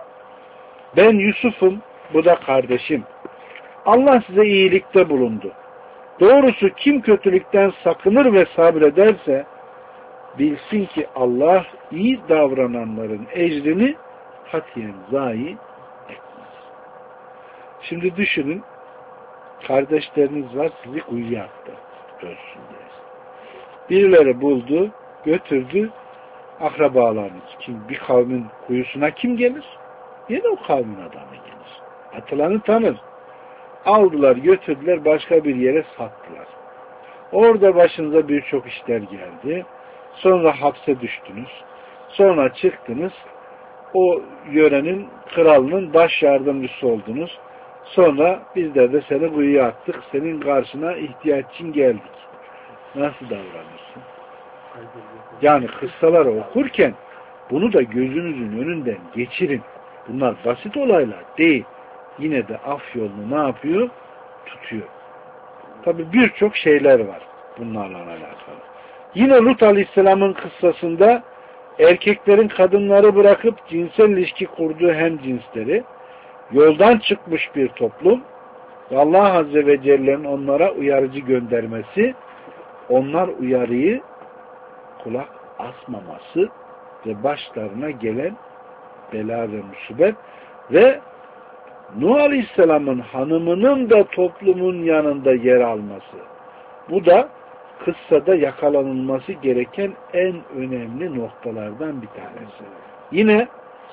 Ben Yusuf'um, bu da kardeşim. Allah size iyilikte bulundu. Doğrusu kim kötülükten sakınır ve sabrederse bilsin ki Allah iyi davrananların ecrini katiyen zayi etmez. Şimdi düşünün, kardeşleriniz var, sizi kuyuya attı. Ölsün diye. Birileri buldu, götürdü, akrabalarınız. Kim, bir kavmin kuyusuna kim gelir? Yine o kavmin adamı gelir. Atılanı tanır. Aldılar, götürdüler, başka bir yere sattılar. Orada başınıza birçok işler geldi. Sonra hapse düştünüz. Sonra çıktınız. o yörenin kralının baş yardımcısı oldunuz. Sonra bizler de seni kuyuya attık. Senin karşına ihtiyaç için geldik. Nasıl davranırsın? Yani kıssaları okurken bunu da gözünüzün önünden geçirin. Bunlar basit olaylar değil. Yine de af yolunu ne yapıyor? Tutuyor. Tabi birçok şeyler var bunlarla alakalı. Yine Lut Aleyhisselam'ın kıssasında erkeklerin kadınları bırakıp cinsel ilişki kurduğu hem cinsleri, yoldan çıkmış bir toplum ve Allah Azze ve Celle'nin onlara uyarıcı göndermesi, onlar uyarıyı kulak asmaması ve başlarına gelen bela ve musibet ve Nuh Aleyhisselam'ın hanımının da toplumun yanında yer alması. Bu da kıssada yakalanılması gereken en önemli noktalardan bir tanesi. Yine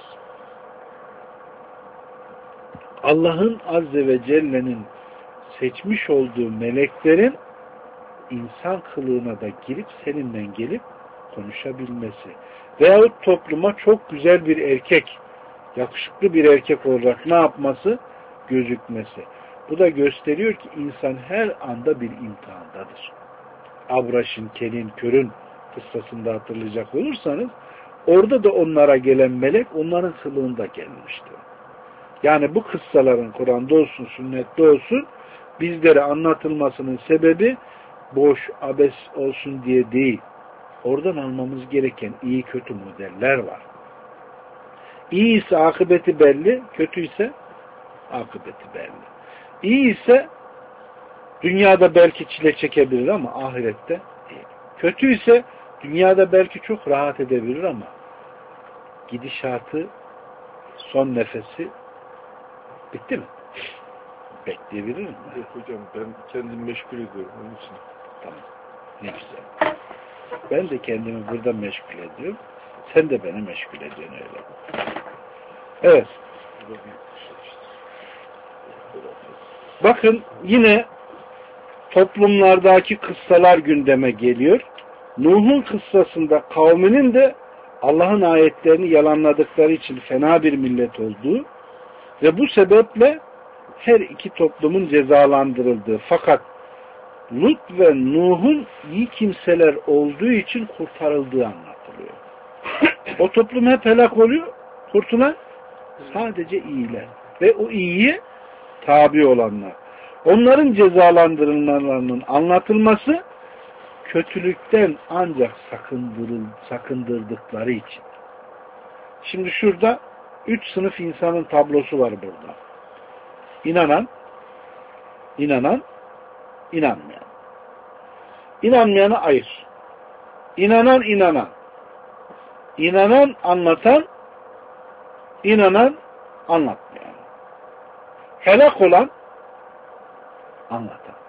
Allah'ın Azze ve Celle'nin seçmiş olduğu meleklerin insan kılığına da girip seninle gelip konuşabilmesi. Veyahut topluma çok güzel bir erkek, yakışıklı bir erkek olarak ne yapması? Gözükmesi. Bu da gösteriyor ki insan her anda bir imtihandadır. Abraş'ın, Kelin, Kör'ün kıssasında hatırlayacak olursanız orada da onlara gelen melek onların kılığında gelmişti. Yani bu kıssaların Kur'an'da olsun, sünnette olsun bizlere anlatılmasının sebebi boş, abes olsun diye değil. Oradan almamız gereken iyi kötü modeller var. İyi ise akıbeti belli, kötü ise akıbeti belli. İyi ise dünyada belki çile çekebilir ama ahirette değil. Kötü ise dünyada belki çok rahat edebilir ama gidişatı, son nefesi bitti mi? Bekleyebilir mi? Yok hocam, ben kendimi meşgul ediyorum onun için. Tamam. Ne güzel. Ben de kendimi burada meşgul ediyorum. Sen de beni meşgul ediyorsun öyle. Evet. Bakın yine toplumlardaki kıssalar gündeme geliyor. Nuh'un kıssasında kavminin de Allah'ın ayetlerini yalanladıkları için fena bir millet olduğu ve bu sebeple her iki toplumun cezalandırıldığı, fakat Lut ve Nuh'un iyi kimseler olduğu için kurtarıldığı anlatılıyor. O toplum hep helak oluyor, kurtulan sadece iyiler ve o iyiye tabi olanlar. Onların cezalandırılmalarının anlatılması kötülükten ancak sakındırdıkları için. Şimdi şurada üç sınıf insanın tablosu var burada. İnanan, inanan, inanmayan. İnanmayanı ayır. İnanan, inanan. İnanan, anlatan, inanan, anlatmayan. Helak olan, anlatan.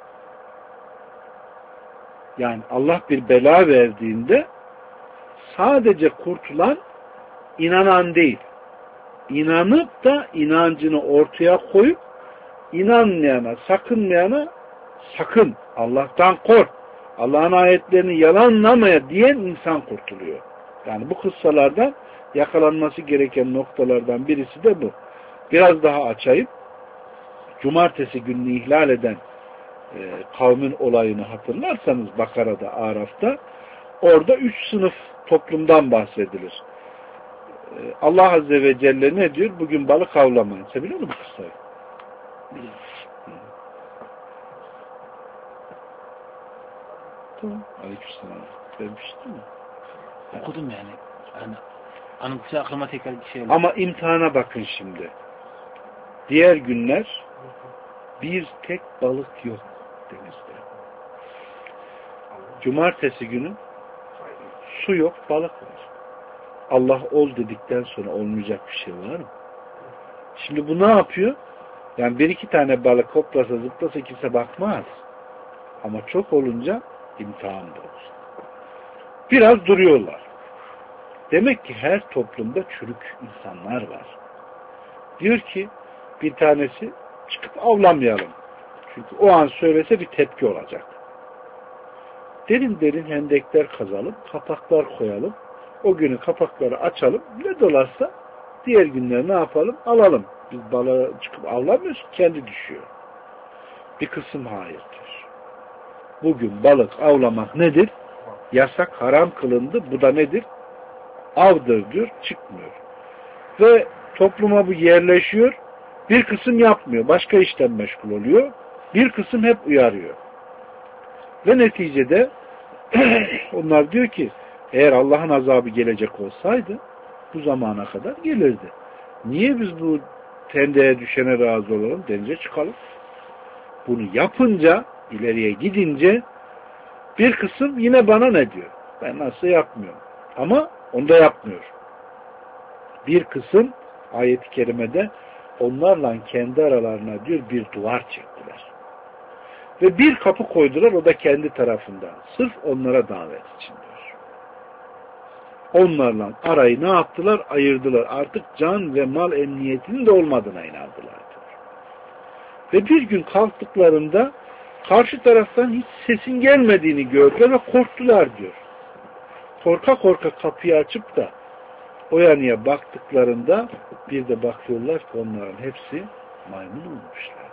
Yani Allah bir bela verdiğinde sadece kurtulan inanan değil. İnanıp da inancını ortaya koyup inanmayana, sakınmayana sakın, Allah'tan kork, Allah'ın ayetlerini yalanlamaya diyen insan kurtuluyor. Yani bu kıssalardan yakalanması gereken noktalardan birisi de bu. Biraz daha açayım. Cumartesi gününü ihlal eden e, kavmin olayını hatırlarsanız Bakara'da, Araf'ta orada üç sınıf toplumdan bahsedilir. E, Allah Azze ve Celle ne diyor? Bugün balık avlamayın. Sen biliyor musun bu kıssayı? Biliyorum. Tamam. Aleykümselam. Vermiştin mi? Okudum yani. Yani anlatıcı aklıma tekrar bir şey oldu. Ama imtihana bakın şimdi. Diğer günler bir tek balık yok denizde. Cumartesi günü su yok, balık var. Allah ol dedikten sonra olmayacak bir şey var mı? Şimdi bu ne yapıyor? Yani bir iki tane balık hoplasa zıplasa kimse bakmaz. Ama çok olunca imtihan da olur. Biraz duruyorlar. Demek ki her toplumda çürük insanlar var. Diyor ki bir tanesi çıkıp avlamayalım. Çünkü o an söylese bir tepki olacak. Derin derin hendekler kazalım, kapaklar koyalım. O günü kapakları açalım. Ne dolarsa Diğer günler ne yapalım? Alalım. Biz balığa çıkıp avlamıyoruz. Kendi düşüyor. Bir kısım hayırdır. Bugün balık avlamak nedir? Yasak, haram kılındı. Bu da nedir? Avdır diyor. Çıkmıyor. Ve topluma bu yerleşiyor. Bir kısım yapmıyor. Başka işten meşgul oluyor. Bir kısım hep uyarıyor. Ve neticede onlar diyor ki eğer Allah'ın azabı gelecek olsaydı bu zamana kadar gelirdi. Niye biz bu tendeye düşene razı olalım? Denize çıkalım. Bunu yapınca, ileriye gidince bir kısım yine bana ne diyor? Ben nasıl yapmıyorum. Ama onda yapmıyor. Bir kısım ayet-i kerimede onlarla kendi aralarına diyor bir duvar çektiler. Ve bir kapı koydular, o da kendi tarafından. Sırf onlara davet için diyor. Onlarla arayı ne yaptılar? Ayırdılar. Artık can ve mal emniyetinin de olmadığına inandılar diyor. Ve bir gün kalktıklarında karşı taraftan hiç sesin gelmediğini gördüler ve korktular diyor. Korka korka kapıyı açıp da o yanıya baktıklarında bir de bakıyorlar ki onların hepsi maymun olmuşlar.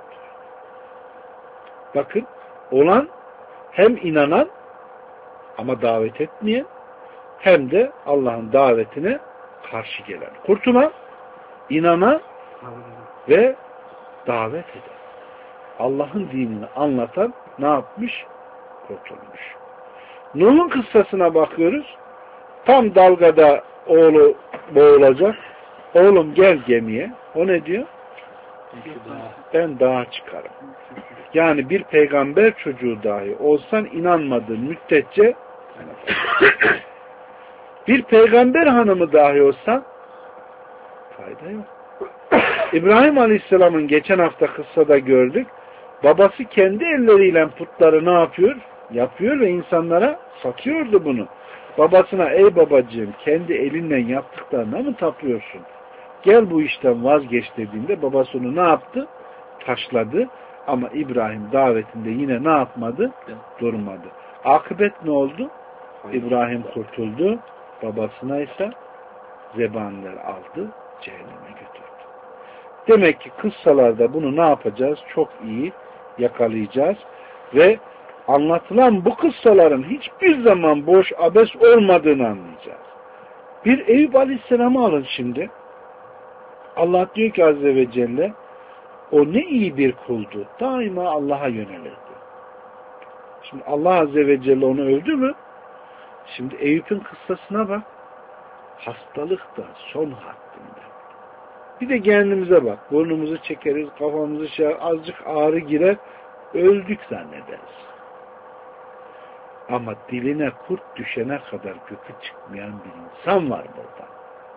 Bakın, olan hem inanan ama davet etmeyen hem de Allah'ın davetine karşı gelen. Kurtulan, inanan ve davet eden. Allah'ın dinini anlatan ne yapmış? Kurtulmuş. Nuh'un kıssasına bakıyoruz. Tam dalgada oğlu boğulacak. Oğlum gel gemiye. O ne diyor? Ben dağa çıkarım. Yani bir peygamber çocuğu dahi olsan inanmadığın müddetçe bir peygamber hanımı dahi olsan fayda yok. İbrahim Aleyhisselam'ın geçen hafta kıssada gördük. Babası kendi elleriyle putları ne yapıyor? Yapıyor ve insanlara satıyordu bunu. Babasına ey babacığım kendi elinle yaptıklarına mı tapıyorsun? Gel bu işten vazgeç dediğinde babası onu ne yaptı? Taşladı. Ama İbrahim davetinde yine ne yapmadı? Durmadı. Akıbet ne oldu? İbrahim kurtuldu. Babasına ise zebaniler aldı. Cehenneme götürdü. Demek ki kıssalarda bunu ne yapacağız? Çok iyi yakalayacağız. Ve anlatılan bu kıssaların hiçbir zaman boş abes olmadığını anlayacağız. Bir Eyüp Aleyhisselam'ı alın şimdi. Allah diyor ki Azze ve Celle o ne iyi bir kuldu. Daima Allah'a yönelirdi. Şimdi Allah Azze ve Celle onu övdü mü? Şimdi Eyüp'ün kıssasına bak. Hastalık da son haddinde. Bir de kendimize bak. Burnumuzu çekeriz, kafamızı şey, azıcık ağrı girer, öldük zannederiz. Ama diline kurt düşene kadar gökü çıkmayan bir insan var burada.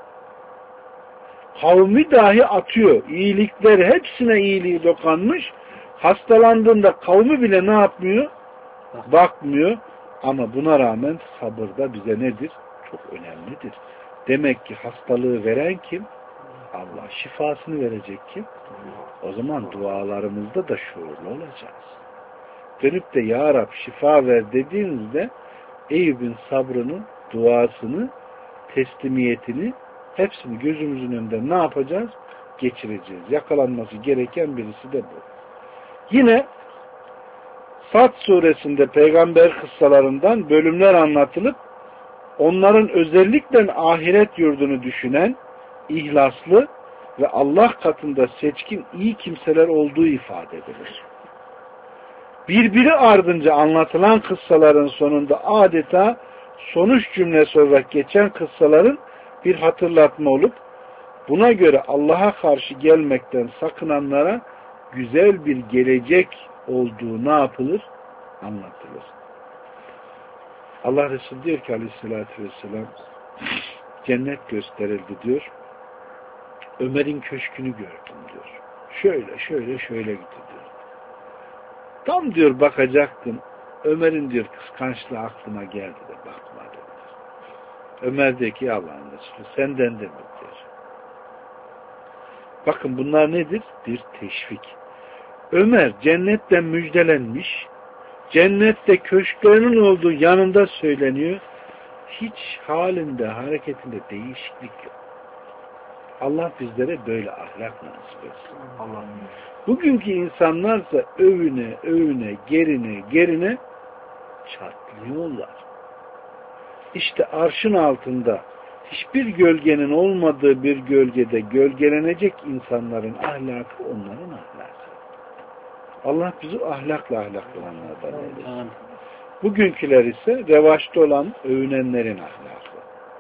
Kavmi dahi atıyor. İyilikleri hepsine iyiliği dokanmış. Hastalandığında kavmi bile ne yapmıyor? Bakmıyor. Ama buna rağmen sabır da bize nedir? Çok önemlidir. Demek ki hastalığı veren kim? Allah. Şifasını verecek kim? O zaman dualarımızda da şuurlu olacağız. Dönüp de Ya Rab şifa ver dediğinizde Eyüp'ün sabrını, duasını, teslimiyetini hepsini gözümüzün önünde ne yapacağız? Geçireceğiz. Yakalanması gereken birisi de bu. Yine Sad suresinde peygamber kıssalarından bölümler anlatılıp onların özellikle ahiret yurdunu düşünen, ihlaslı ve Allah katında seçkin iyi kimseler olduğu ifade edilir. Birbiri ardınca anlatılan kıssaların sonunda adeta sonuç cümlesi olarak geçen kıssaların bir hatırlatma olup buna göre Allah'a karşı gelmekten sakınanlara güzel bir gelecek olduğu ne yapılır? Anlatılır. Allah Resulü diyor ki aleyhissalatü vesselam cennet gösterildi diyor. Ömer'in köşkünü gördüm diyor. Şöyle şöyle şöyle gitti diyor. Tam diyor bakacaktım. Ömer'in diyor kıskançlığı aklıma geldi de bakmadım. Ömer'deki Allah'ın Resulü senden de mi diyor. Bakın bunlar nedir? Bir teşvik. Ömer cennetten müjdelenmiş. Cennette köşklerinin olduğu yanında söyleniyor. Hiç halinde, hareketinde değişiklik yok. Allah bizlere böyle ahlak nasip etsin. Allah'ım. Bugünkü insanlarsa övüne, övüne, gerine, gerine çatlıyorlar. İşte arşın altında hiçbir gölgenin olmadığı bir gölgede gölgelenecek insanların ahlakı onların ahlakı. Allah bizi ahlakla ahlaklananlardan eylesin. Bugünküler ise revaçta olan övünenlerin ahlakı.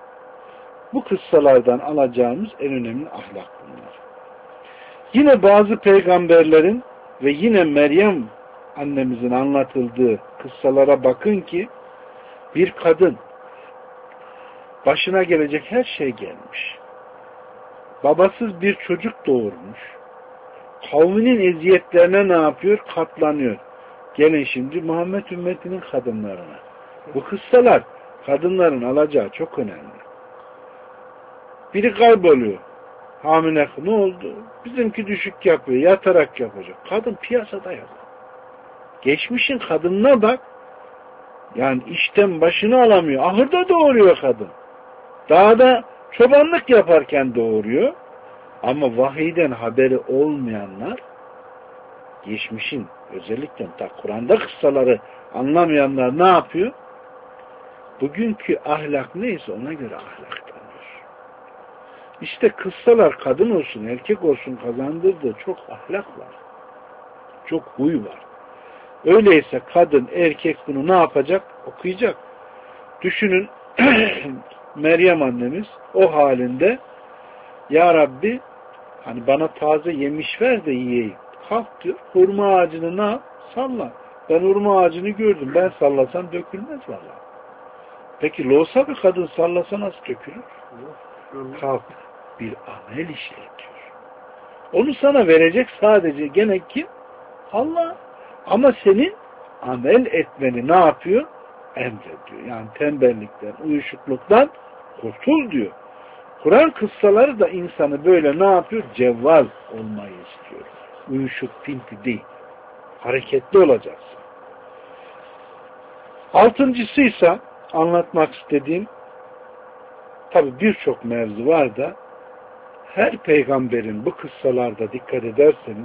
Bu kıssalardan alacağımız en önemli ahlak bunlar. Yine bazı peygamberlerin ve yine Meryem annemizin anlatıldığı kıssalara bakın ki bir kadın başına gelecek her şey gelmiş. Babasız bir çocuk doğurmuş. Kavminin eziyetlerine ne yapıyor? Katlanıyor. Gelin şimdi Muhammed ümmetinin kadınlarına. Bu kıssalar kadınların alacağı çok önemli. Biri kayboluyor. Hamile ne oldu? Bizimki düşük yapıyor. Yatarak yapacak. Kadın piyasada yok. Geçmişin kadınına bak. Yani işten başını alamıyor. Ahırda doğuruyor kadın. Dağda çobanlık yaparken doğuruyor. Ama vahiyden haberi olmayanlar geçmişin özellikle ta Kur'an'da kıssaları anlamayanlar ne yapıyor? Bugünkü ahlak neyse ona göre ahlaklanıyor. İşte kıssalar kadın olsun erkek olsun kazandırdığı çok ahlak var. Çok huy var. Öyleyse kadın erkek bunu ne yapacak? Okuyacak. Düşünün Meryem annemiz o halinde Ya Rabbi hani bana taze yemiş ver de yiyeyim. Kalk diyor. Hurma ağacını ne yap? Salla. Ben hurma ağacını gördüm. Ben sallasam dökülmez valla. Peki loğusa bir kadın sallasa nasıl dökülür? Kalk. Bir amel işlet diyor. Onu sana verecek sadece gene kim? Allah. Ama senin amel etmeni ne yapıyor? Emrediyor. Yani tembellikten, uyuşukluktan kurtul diyor. Kur'an kıssaları da insanı böyle ne yapıyor? Cevval olmayı istiyor. Uyuşuk, pinti değil. Hareketli olacaksın. Altıncısıysa anlatmak istediğim tabi birçok mevzu var da her peygamberin bu kıssalarda dikkat ederseniz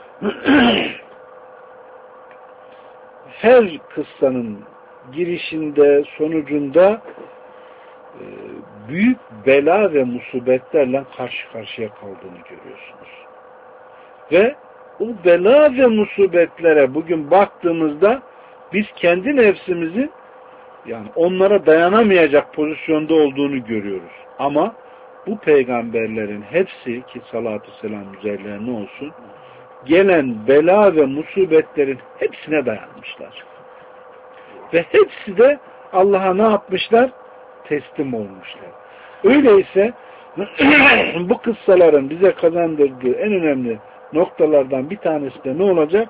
her kıssanın girişinde, sonucunda e, büyük bela ve musibetlerle karşı karşıya kaldığını görüyorsunuz. Ve o bela ve musibetlere bugün baktığımızda biz kendi nefsimizin yani onlara dayanamayacak pozisyonda olduğunu görüyoruz. Ama bu peygamberlerin hepsi ki salatü selam üzerlerine olsun gelen bela ve musibetlerin hepsine dayanmışlar. Ve hepsi de Allah'a ne yapmışlar? Teslim olmuşlar. Öyleyse bu kıssaların bize kazandırdığı en önemli noktalardan bir tanesi de ne olacak?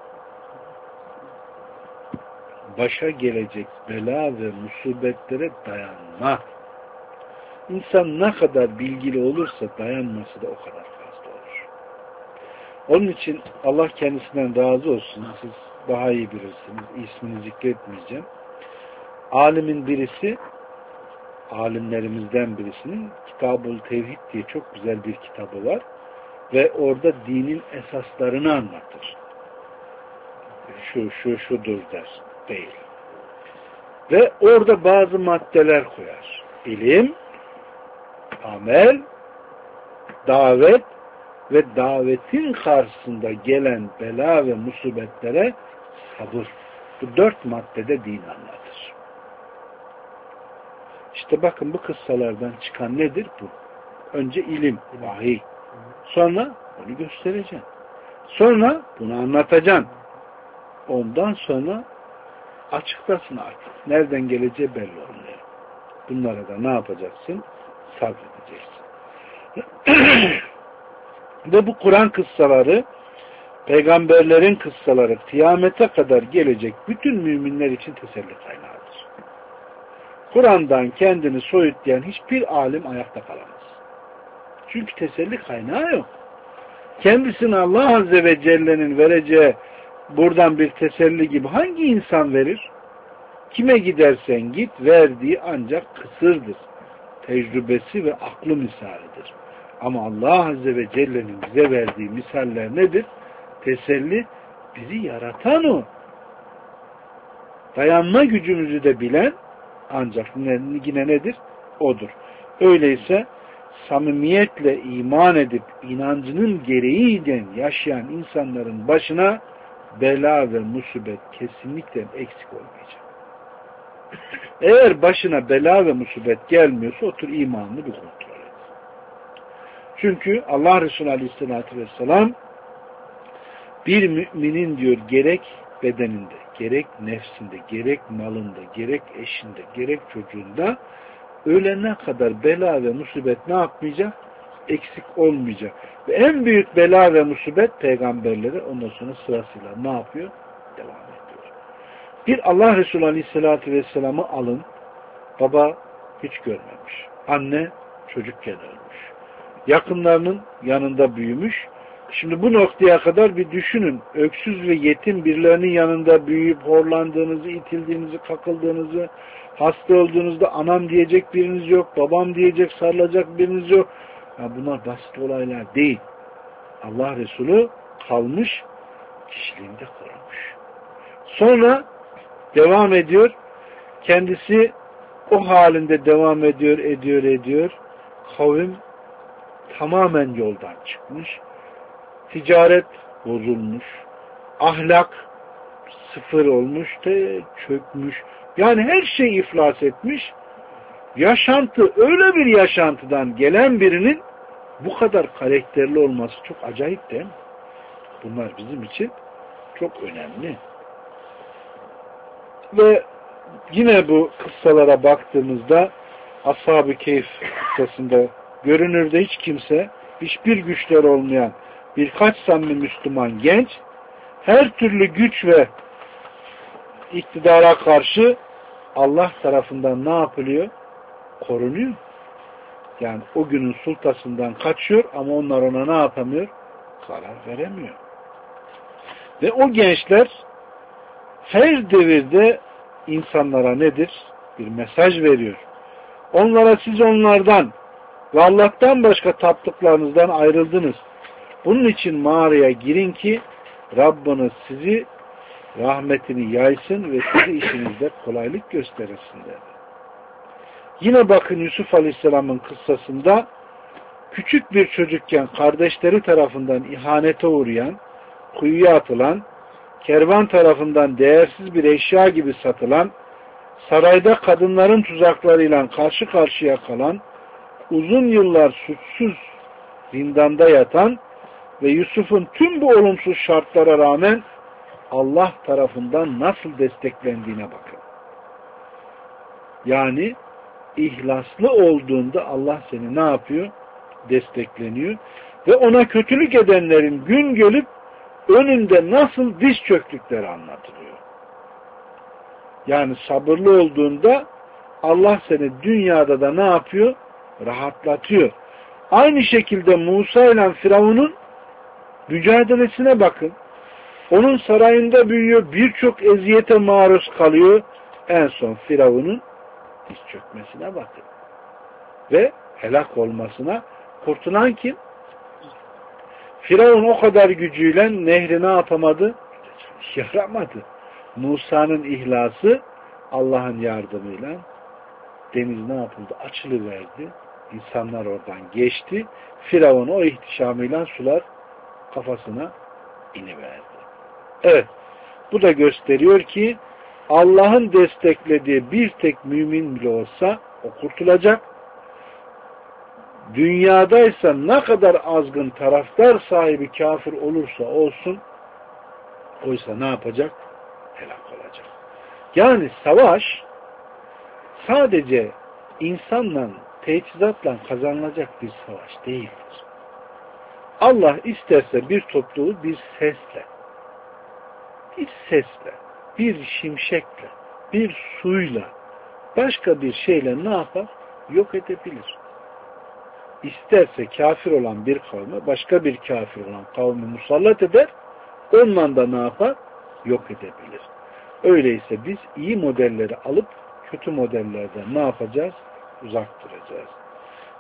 Başa gelecek bela ve musibetlere dayanma. İnsan ne kadar bilgili olursa dayanması da o kadar fazla olur. Onun için Allah kendisinden razı olsun. Siz daha iyi bilirsiniz. İsmini zikretmeyeceğim. Alimin birisi, alimlerimizden birisinin Kitab-ül Tevhid diye çok güzel bir kitabı var. Ve orada dinin esaslarını anlatır. Şu, şu, şudur der. Değil. Ve orada bazı maddeler koyar. İlim, amel, davet ve davetin karşısında gelen bela ve musibetlere sabır. Bu dört maddede din anlatır. İşte bakın bu kıssalardan çıkan nedir bu? Önce ilim, vahiy. Sonra onu göstereceksin. Sonra bunu anlatacaksın. Ondan sonra açıklasın artık. Nereden geleceği belli olmuyor. Bunlara da ne yapacaksın? Sabredeceksin. Ve bu Kur'an kıssaları, peygamberlerin kıssaları kıyamete kadar gelecek bütün müminler için teselli kaynağıdır. Kur'an'dan kendini soyutlayan hiçbir alim ayakta kalamaz. Çünkü teselli kaynağı yok. Kendisine Allah Azze ve Celle'nin vereceği buradan bir teselli gibi hangi insan verir? Kime gidersen git verdiği ancak kısırdır. Tecrübesi ve aklı misalidir. Ama Allah Azze ve Celle'nin bize verdiği misaller nedir? Teselli, bizi yaratan o. Dayanma gücümüzü de bilen ancak yine nedir? Odur. Öyleyse samimiyetle iman edip inancının gereğiyle yaşayan insanların başına bela ve musibet kesinlikle eksik olmayacak. Eğer başına bela ve musibet gelmiyorsa otur imanını bir kontrol et. Çünkü Allah Resulü Aleyhisselatü Vesselam bir müminin diyor gerek bedeninde, gerek nefsinde, gerek malında, gerek eşinde, gerek çocuğunda ölene kadar bela ve musibet ne yapmayacak? Eksik olmayacak. Ve en büyük bela ve musibet peygamberlere ondan sonra sırasıyla ne yapıyor? Devam ediyor. Bir Allah Resulü Aleyhisselatü Vesselam'ı alın. Baba hiç görmemiş. Anne çocukken ölmüş. Yakınlarının yanında büyümüş. Şimdi bu noktaya kadar bir düşünün. Öksüz ve yetim birilerinin yanında büyüyüp horlandığınızı, itildiğinizi, kakıldığınızı, hasta olduğunuzda anam diyecek biriniz yok, babam diyecek, sarılacak biriniz yok. Ya bunlar basit olaylar değil. Allah Resulü kalmış, kişiliğinde korumuş. Sonra devam ediyor. Kendisi o halinde devam ediyor, ediyor, ediyor. Kavim tamamen yoldan çıkmış. Ticaret bozulmuş. Ahlak sıfır olmuş da çökmüş. Yani her şey iflas etmiş. Yaşantı öyle bir yaşantıdan gelen birinin bu kadar karakterli olması çok acayip değil mi? Bunlar bizim için çok önemli. Ve yine bu kıssalara baktığımızda Ashab-ı Keyf kıssasında görünürde hiç kimse, hiçbir güçleri olmayan birkaç samimi Müslüman genç her türlü güç ve iktidara karşı Allah tarafından ne yapılıyor? Korunuyor. Yani o günün sultasından kaçıyor ama onlar ona ne yapamıyor? Zarar veremiyor. Ve o gençler her devirde insanlara nedir? Bir mesaj veriyor. Onlara siz onlardan ve Allah'tan başka taptıklarınızdan ayrıldınız. Bunun için mağaraya girin ki Rabbiniz sizi rahmetini yaysın ve sizi işinizde kolaylık gösterirsin dedi. Yine bakın Yusuf Aleyhisselam'ın kıssasında küçük bir çocukken kardeşleri tarafından ihanete uğrayan, kuyuya atılan, kervan tarafından değersiz bir eşya gibi satılan, sarayda kadınların tuzaklarıyla karşı karşıya kalan, uzun yıllar suçsuz zindanda yatan ve Yusuf'un tüm bu olumsuz şartlara rağmen Allah tarafından nasıl desteklendiğine bakın. Yani ihlaslı olduğunda Allah seni ne yapıyor? Destekleniyor. Ve ona kötülük edenlerin gün gelip önünde nasıl diz çöktükleri anlatılıyor. Yani sabırlı olduğunda Allah seni dünyada da ne yapıyor? Rahatlatıyor. Aynı şekilde Musa ile Firavun'un mücadelesine bakın. Onun sarayında büyüyor, birçok eziyete maruz kalıyor. En son Firavun'un diz çökmesine bakın. Ve helak olmasına kurtulan kim? Firavun o kadar gücüyle nehri ne yapamadı? Yaramadı. Musa'nın ihlası Allah'ın yardımıyla deniz ne yapıldı? Açılıverdi. İnsanlar oradan geçti. Firavun o ihtişamıyla sular kafasına iniverdi. Evet. Bu da gösteriyor ki Allah'ın desteklediği bir tek mümin bile olsa o kurtulacak. Dünyadaysa ne kadar azgın taraftar sahibi kafir olursa olsun oysa ne yapacak? Helak olacak. Yani savaş sadece insanla, teçhizatla kazanılacak bir savaş değildir. Allah isterse bir topluluğu bir sesle, bir sesle, bir şimşekle, bir suyla, başka bir şeyle ne yapar? Yok edebilir. İsterse kafir olan bir kavme başka bir kafir olan kavmi musallat eder, onunla da ne yapar? Yok edebilir. Öyleyse biz iyi modelleri alıp kötü modellerden ne yapacağız? Uzak duracağız.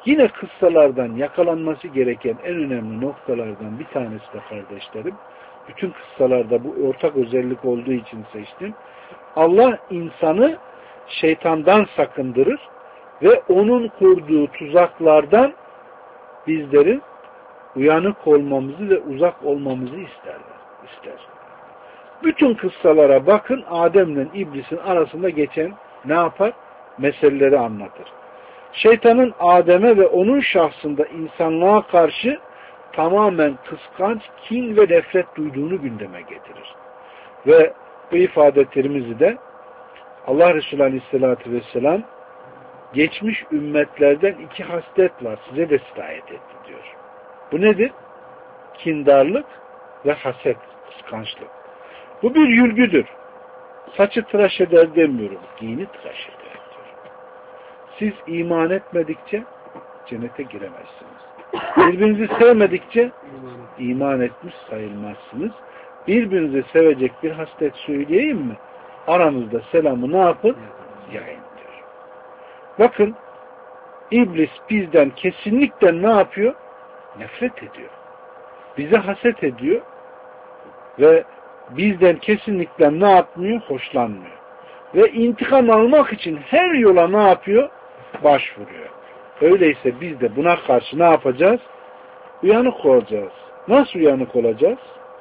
Yine kıssalardan yakalanması gereken en önemli noktalardan bir tanesi de kardeşlerim, bütün kıssalarda bu ortak özellik olduğu için seçtim. Allah insanı şeytandan sakındırır ve onun kurduğu tuzaklardan bizlerin uyanık olmamızı ve uzak olmamızı isterler. ister. Bütün kıssalara bakın, Adem'le İblis'in arasında geçen ne yapar? Meseleleri anlatır. Şeytanın Adem'e ve onun şahsında insanlığa karşı tamamen kıskanç, kin ve nefret duyduğunu gündeme getirir. Ve bu ifade Tirmizi'de Allah Resulü Aleyhisselatü Vesselam geçmiş ümmetlerden iki haslet var. Size de sirayet etti diyor. Bu nedir? Kindarlık ve haset, kıskançlık. Bu bir yülgüdür. Saçı tıraş eder demiyorum. Dini tıraş eder diyor. Siz iman etmedikçe cennete giremezsiniz. Birbirinizi sevmedikçe iman etmiş sayılmazsınız. Birbirinizi sevecek bir haslet söyleyeyim mi? Aranızda selamı ne yapın? Yayın diyor. Bakın, İblis bizden kesinlikle ne yapıyor? Nefret ediyor. Bize haset ediyor ve bizden kesinlikle ne yapmıyor? Hoşlanmıyor. Ve intikam almak için her yola ne yapıyor? Başvuruyor. Öyleyse biz de buna karşı ne yapacağız? Uyanık olacağız. Nasıl uyanık olacağız?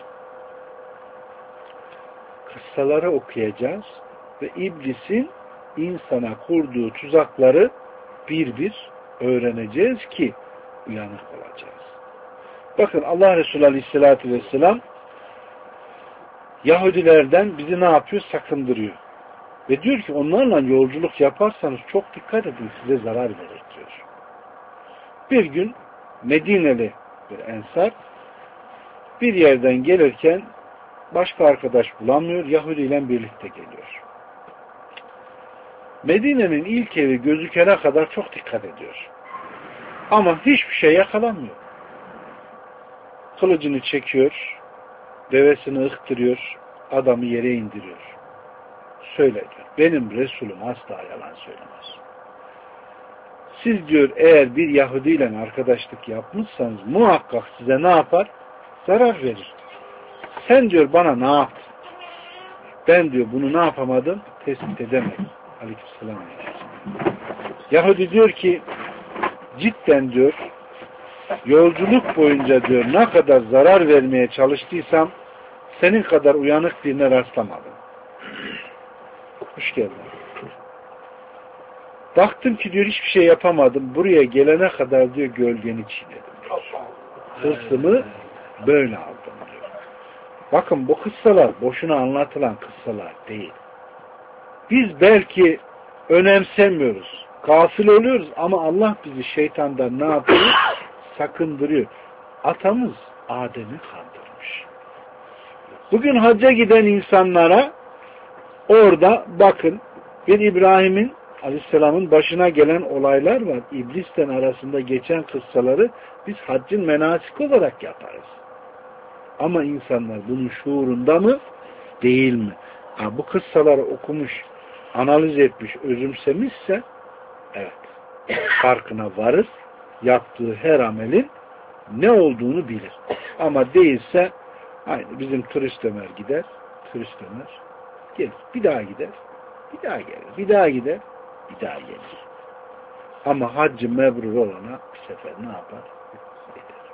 Kıssaları okuyacağız ve İblisin insana kurduğu tuzakları bir bir öğreneceğiz ki uyanık olacağız. Bakın Allah Resulü Aleyhisselatü Vesselam Yahudilerden bizi ne yapıyor? Sakındırıyor. Ve diyor ki onlarla yolculuk yaparsanız çok dikkat edin, size zarar verir diyor. Bir gün Medineli bir ensar bir yerden gelirken başka arkadaş bulamıyor, Yahudi ile birlikte geliyor. Medine'nin ilk evi gözükene kadar çok dikkat ediyor. Ama hiçbir şey yakalanmıyor. Kılıcını çekiyor, devesini ıhtırıyor, adamı yere indiriyor. Söyle diyor, benim Resulüm asla yalan söylemez. Siz diyor eğer bir Yahudi ile arkadaşlık yapmışsanız muhakkak size ne yapar? Zarar verir. Sen diyor bana ne yaptın? Ben diyor bunu ne yapamadım? Tespit edemedim. Aleykümselam. Yahudi diyor ki cidden diyor yolculuk boyunca diyor ne kadar zarar vermeye çalıştıysam senin kadar uyanık birine rastlamadım. Hoş geldin. Baktım ki diyor hiçbir şey yapamadım. Buraya gelene kadar diyor gölgeni çiğnedim. Hırsımı böyle aldım diyor. Bakın bu kıssalar boşuna anlatılan kıssalar değil. Biz belki önemsemiyoruz. Gafil oluyoruz ama Allah bizi şeytandan ne yapıyor? Sakındırıyor. Atamız Adem'i kandırmış. Bugün hacca giden insanlara orada bakın bir İbrahim'in Aleyhisselam'ın başına gelen olaylar var. İblis'ten arasında geçen kıssaları biz haccın menasik olarak yaparız. Ama insanlar bunun şuurunda mı? Değil mi? Ha, bu kıssaları okumuş, analiz etmiş, özümsemişse evet, farkına varır. Yaptığı her amelin ne olduğunu bilir. Ama değilse aynı bizim turist Ömer gider, turist Ömer gelir. Bir daha gider, bir daha gelir. Bir daha gider, bir daha gelir. Ama haccı mebrur olana bir sefer ne yapar? Gider.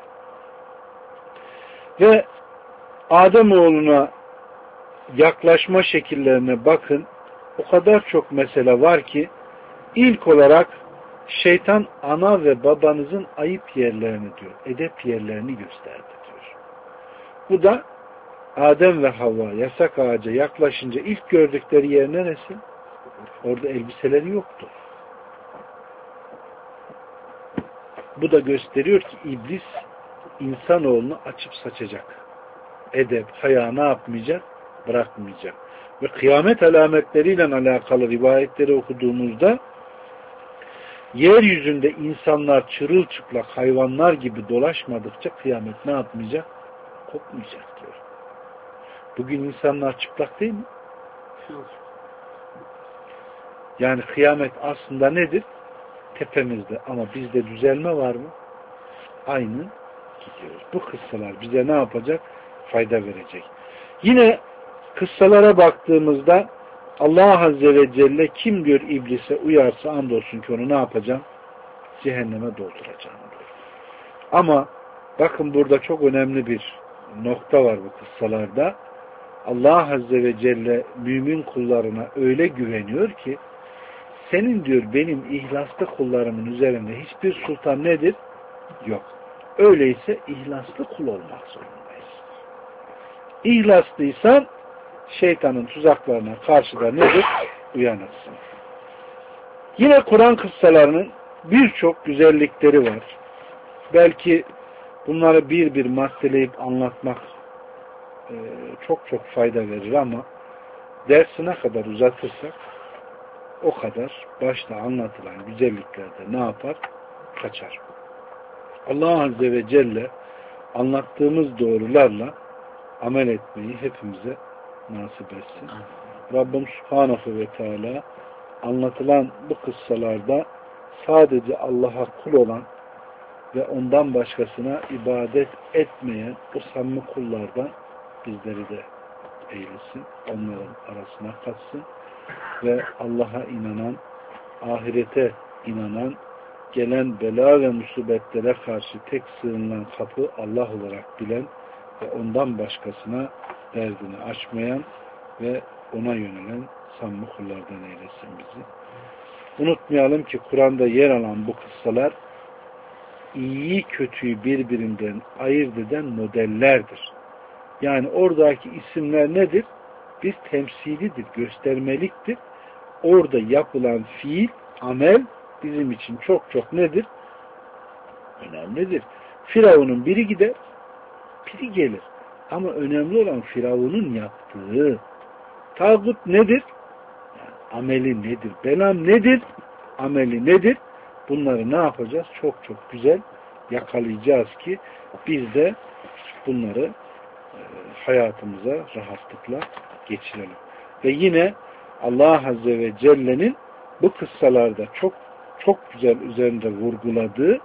Ve Ademoğluna yaklaşma şekillerine bakın. O kadar çok mesele var ki ilk olarak şeytan ana ve babanızın ayıp yerlerini diyor, edep yerlerini gösterdi diyor. Bu da Adem ve Havva yasak ağaca yaklaşınca ilk gördükleri yer neresi? Orada elbiseleri yoktu. Bu da gösteriyor ki iblis insanoğlunu açıp saçacak. Edep, haya ne yapmayacak? Bırakmayacak. Ve kıyamet alametleriyle alakalı rivayetleri okuduğumuzda yeryüzünde insanlar çırılçıplak hayvanlar gibi dolaşmadıkça kıyamet ne yapmayacak? Kopmayacak diyor. Bugün insanlar çıplak değil mi? Yani kıyamet aslında nedir? tepemizde ama bizde düzelme var mı? Aynı gidiyoruz. Bu kıssalar bize ne yapacak? Fayda verecek. Yine kıssalara baktığımızda Allah Azze ve Celle kim diyor iblise uyarsa andolsun ki onu ne yapacağım? Cehenneme dolduracağım diyor. Ama bakın burada çok önemli bir nokta var bu kıssalarda. Allah Azze ve Celle mümin kullarına öyle güveniyor ki senin diyor benim ihlaslı kullarımın üzerinde hiçbir sultan nedir? Yok. Öyleyse ihlaslı kul olmak zorundayız. İhlaslıysan şeytanın tuzaklarına karşı da nedir? Uyanırsın. Yine Kur'an kıssalarının birçok güzellikleri var. Belki bunları bir bir maddeleyip anlatmak e, çok çok fayda verir ama dersine kadar uzatırsak o kadar başta anlatılan güzelliklerde ne yapar? Kaçar. Allah Azze ve Celle anlattığımız doğrularla amel etmeyi hepimize nasip etsin. Rabbim Subhanahu ve Teala anlatılan bu kıssalarda sadece Allah'a kul olan ve ondan başkasına ibadet etmeyen o samimi kullardan bizleri de eylesin. Onların arasına katsın ve Allah'a inanan, ahirete inanan, gelen bela ve musibetlere karşı tek sığınılan kapı Allah olarak bilen ve ondan başkasına derdini açmayan ve ona yönelen samimi kullardan eylesin bizi. Unutmayalım ki Kur'an'da yer alan bu kıssalar iyiyi kötüyü birbirinden ayırt eden modellerdir. Yani oradaki isimler nedir? Bir temsilidir, göstermeliktir. Orada yapılan fiil, amel bizim için çok çok nedir? Önemlidir. Firavun'un biri gider, biri gelir. Ama önemli olan Firavun'un yaptığı. Tağut nedir? Yani ameli nedir? Belam nedir? Ameli nedir? Bunları ne yapacağız? Çok çok güzel yakalayacağız ki biz de bunları e, hayatımıza rahatlıkla geçirelim. Ve yine Allah Azze ve Celle'nin bu kıssalarda çok çok güzel üzerinde vurguladığı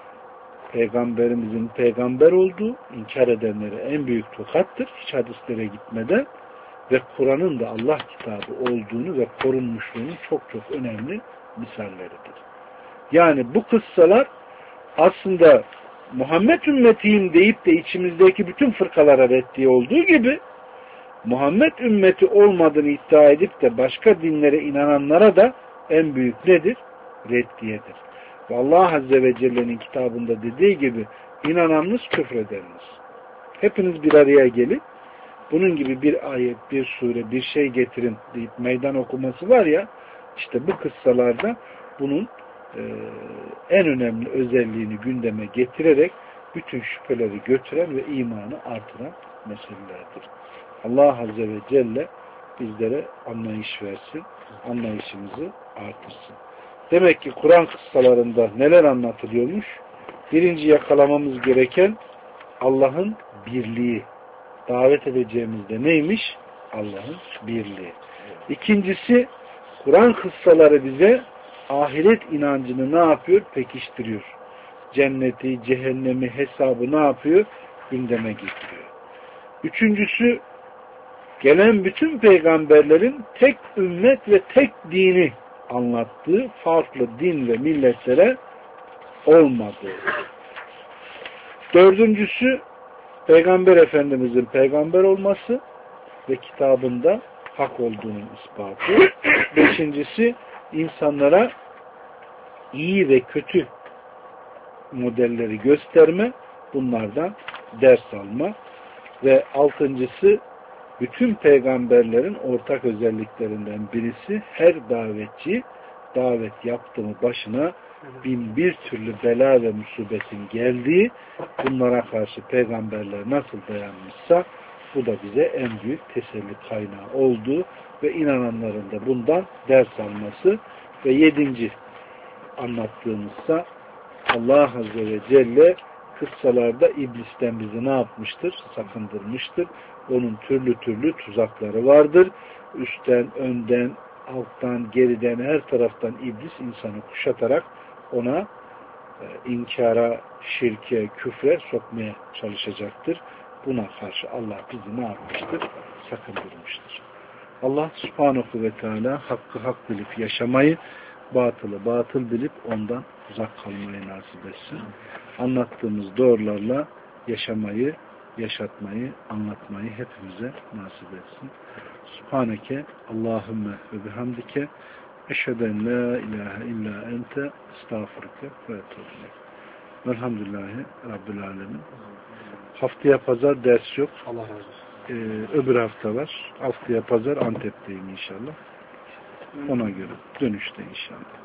Peygamberimizin peygamber olduğu, inkar edenlere en büyük tokattır. Hiç hadislere gitmeden ve Kur'an'ın da Allah kitabı olduğunu ve korunmuşluğunun çok çok önemli misalleridir. Yani bu kıssalar aslında Muhammed ümmetiyim deyip de içimizdeki bütün fırkalara reddiye olduğu gibi Muhammed ümmeti olmadığını iddia edip de başka dinlere inananlara da en büyük nedir? Reddiyedir. Ve Allah Azze ve Celle'nin kitabında dediği gibi inananınız küfredeniniz. Hepiniz bir araya gelip bunun gibi bir ayet, bir sure, bir şey getirin deyip meydan okuması var ya, işte bu kıssalarda bunun e, en önemli özelliğini gündeme getirerek bütün şüpheleri götüren ve imanı artıran meselelerdir. Allah Azze ve Celle bizlere anlayış versin, anlayışımızı artırsın. Demek ki Kur'an kıssalarında neler anlatılıyormuş? Birinci yakalamamız gereken Allah'ın birliği. Davet edeceğimizde neymiş? Allah'ın birliği. İkincisi, Kur'an kıssaları bize ahiret inancını ne yapıyor? Pekiştiriyor. Cenneti, cehennemi, hesabı ne yapıyor? Gündeme getiriyor. Üçüncüsü, gelen bütün peygamberlerin tek ümmet ve tek dini anlattığı, farklı din ve milletlere olmadığı. Dördüncüsü, Peygamber Efendimizin peygamber olması ve kitabında hak olduğunun ispatı. Beşincisi, insanlara iyi ve kötü modelleri gösterme, bunlardan ders alma. Ve altıncısı, bütün peygamberlerin ortak özelliklerinden birisi, her davetçi davet yaptığı başına bin bir türlü bela ve musibetin geldiği, bunlara karşı peygamberler nasıl dayanmışsa bu da bize en büyük teselli kaynağı olduğu ve inananların da bundan ders alması. Ve yedinci anlattığımızsa Allah Azze ve Celle kıssalarda iblisten bizi ne yapmıştır? Sakındırmıştır. Onun türlü türlü tuzakları vardır. Üstten, önden, alttan, geriden, her taraftan iblis insanı kuşatarak ona e, inkara, şirke, küfre sokmaya çalışacaktır. Buna karşı Allah bizi ne yapmıştır? Sakındırmıştır. Allah subhanahu ve teala hakkı hak bilip yaşamayı, batılı batıl bilip ondan uzak kalmayı nasip etsin. Anlattığımız doğrularla yaşamayı, yaşatmayı, anlatmayı hepimize nasip etsin. Subhaneke Allahümme ve bihamdike eşheden la ilahe illa ente estağfurke ve etûbü. Velhamdülillahi Rabbil alemin. Haftaya pazar ders yok. Allah razı olsun. Ee, öbür hafta var. Haftaya pazar Antep'teyim inşallah. Ona göre dönüşte inşallah.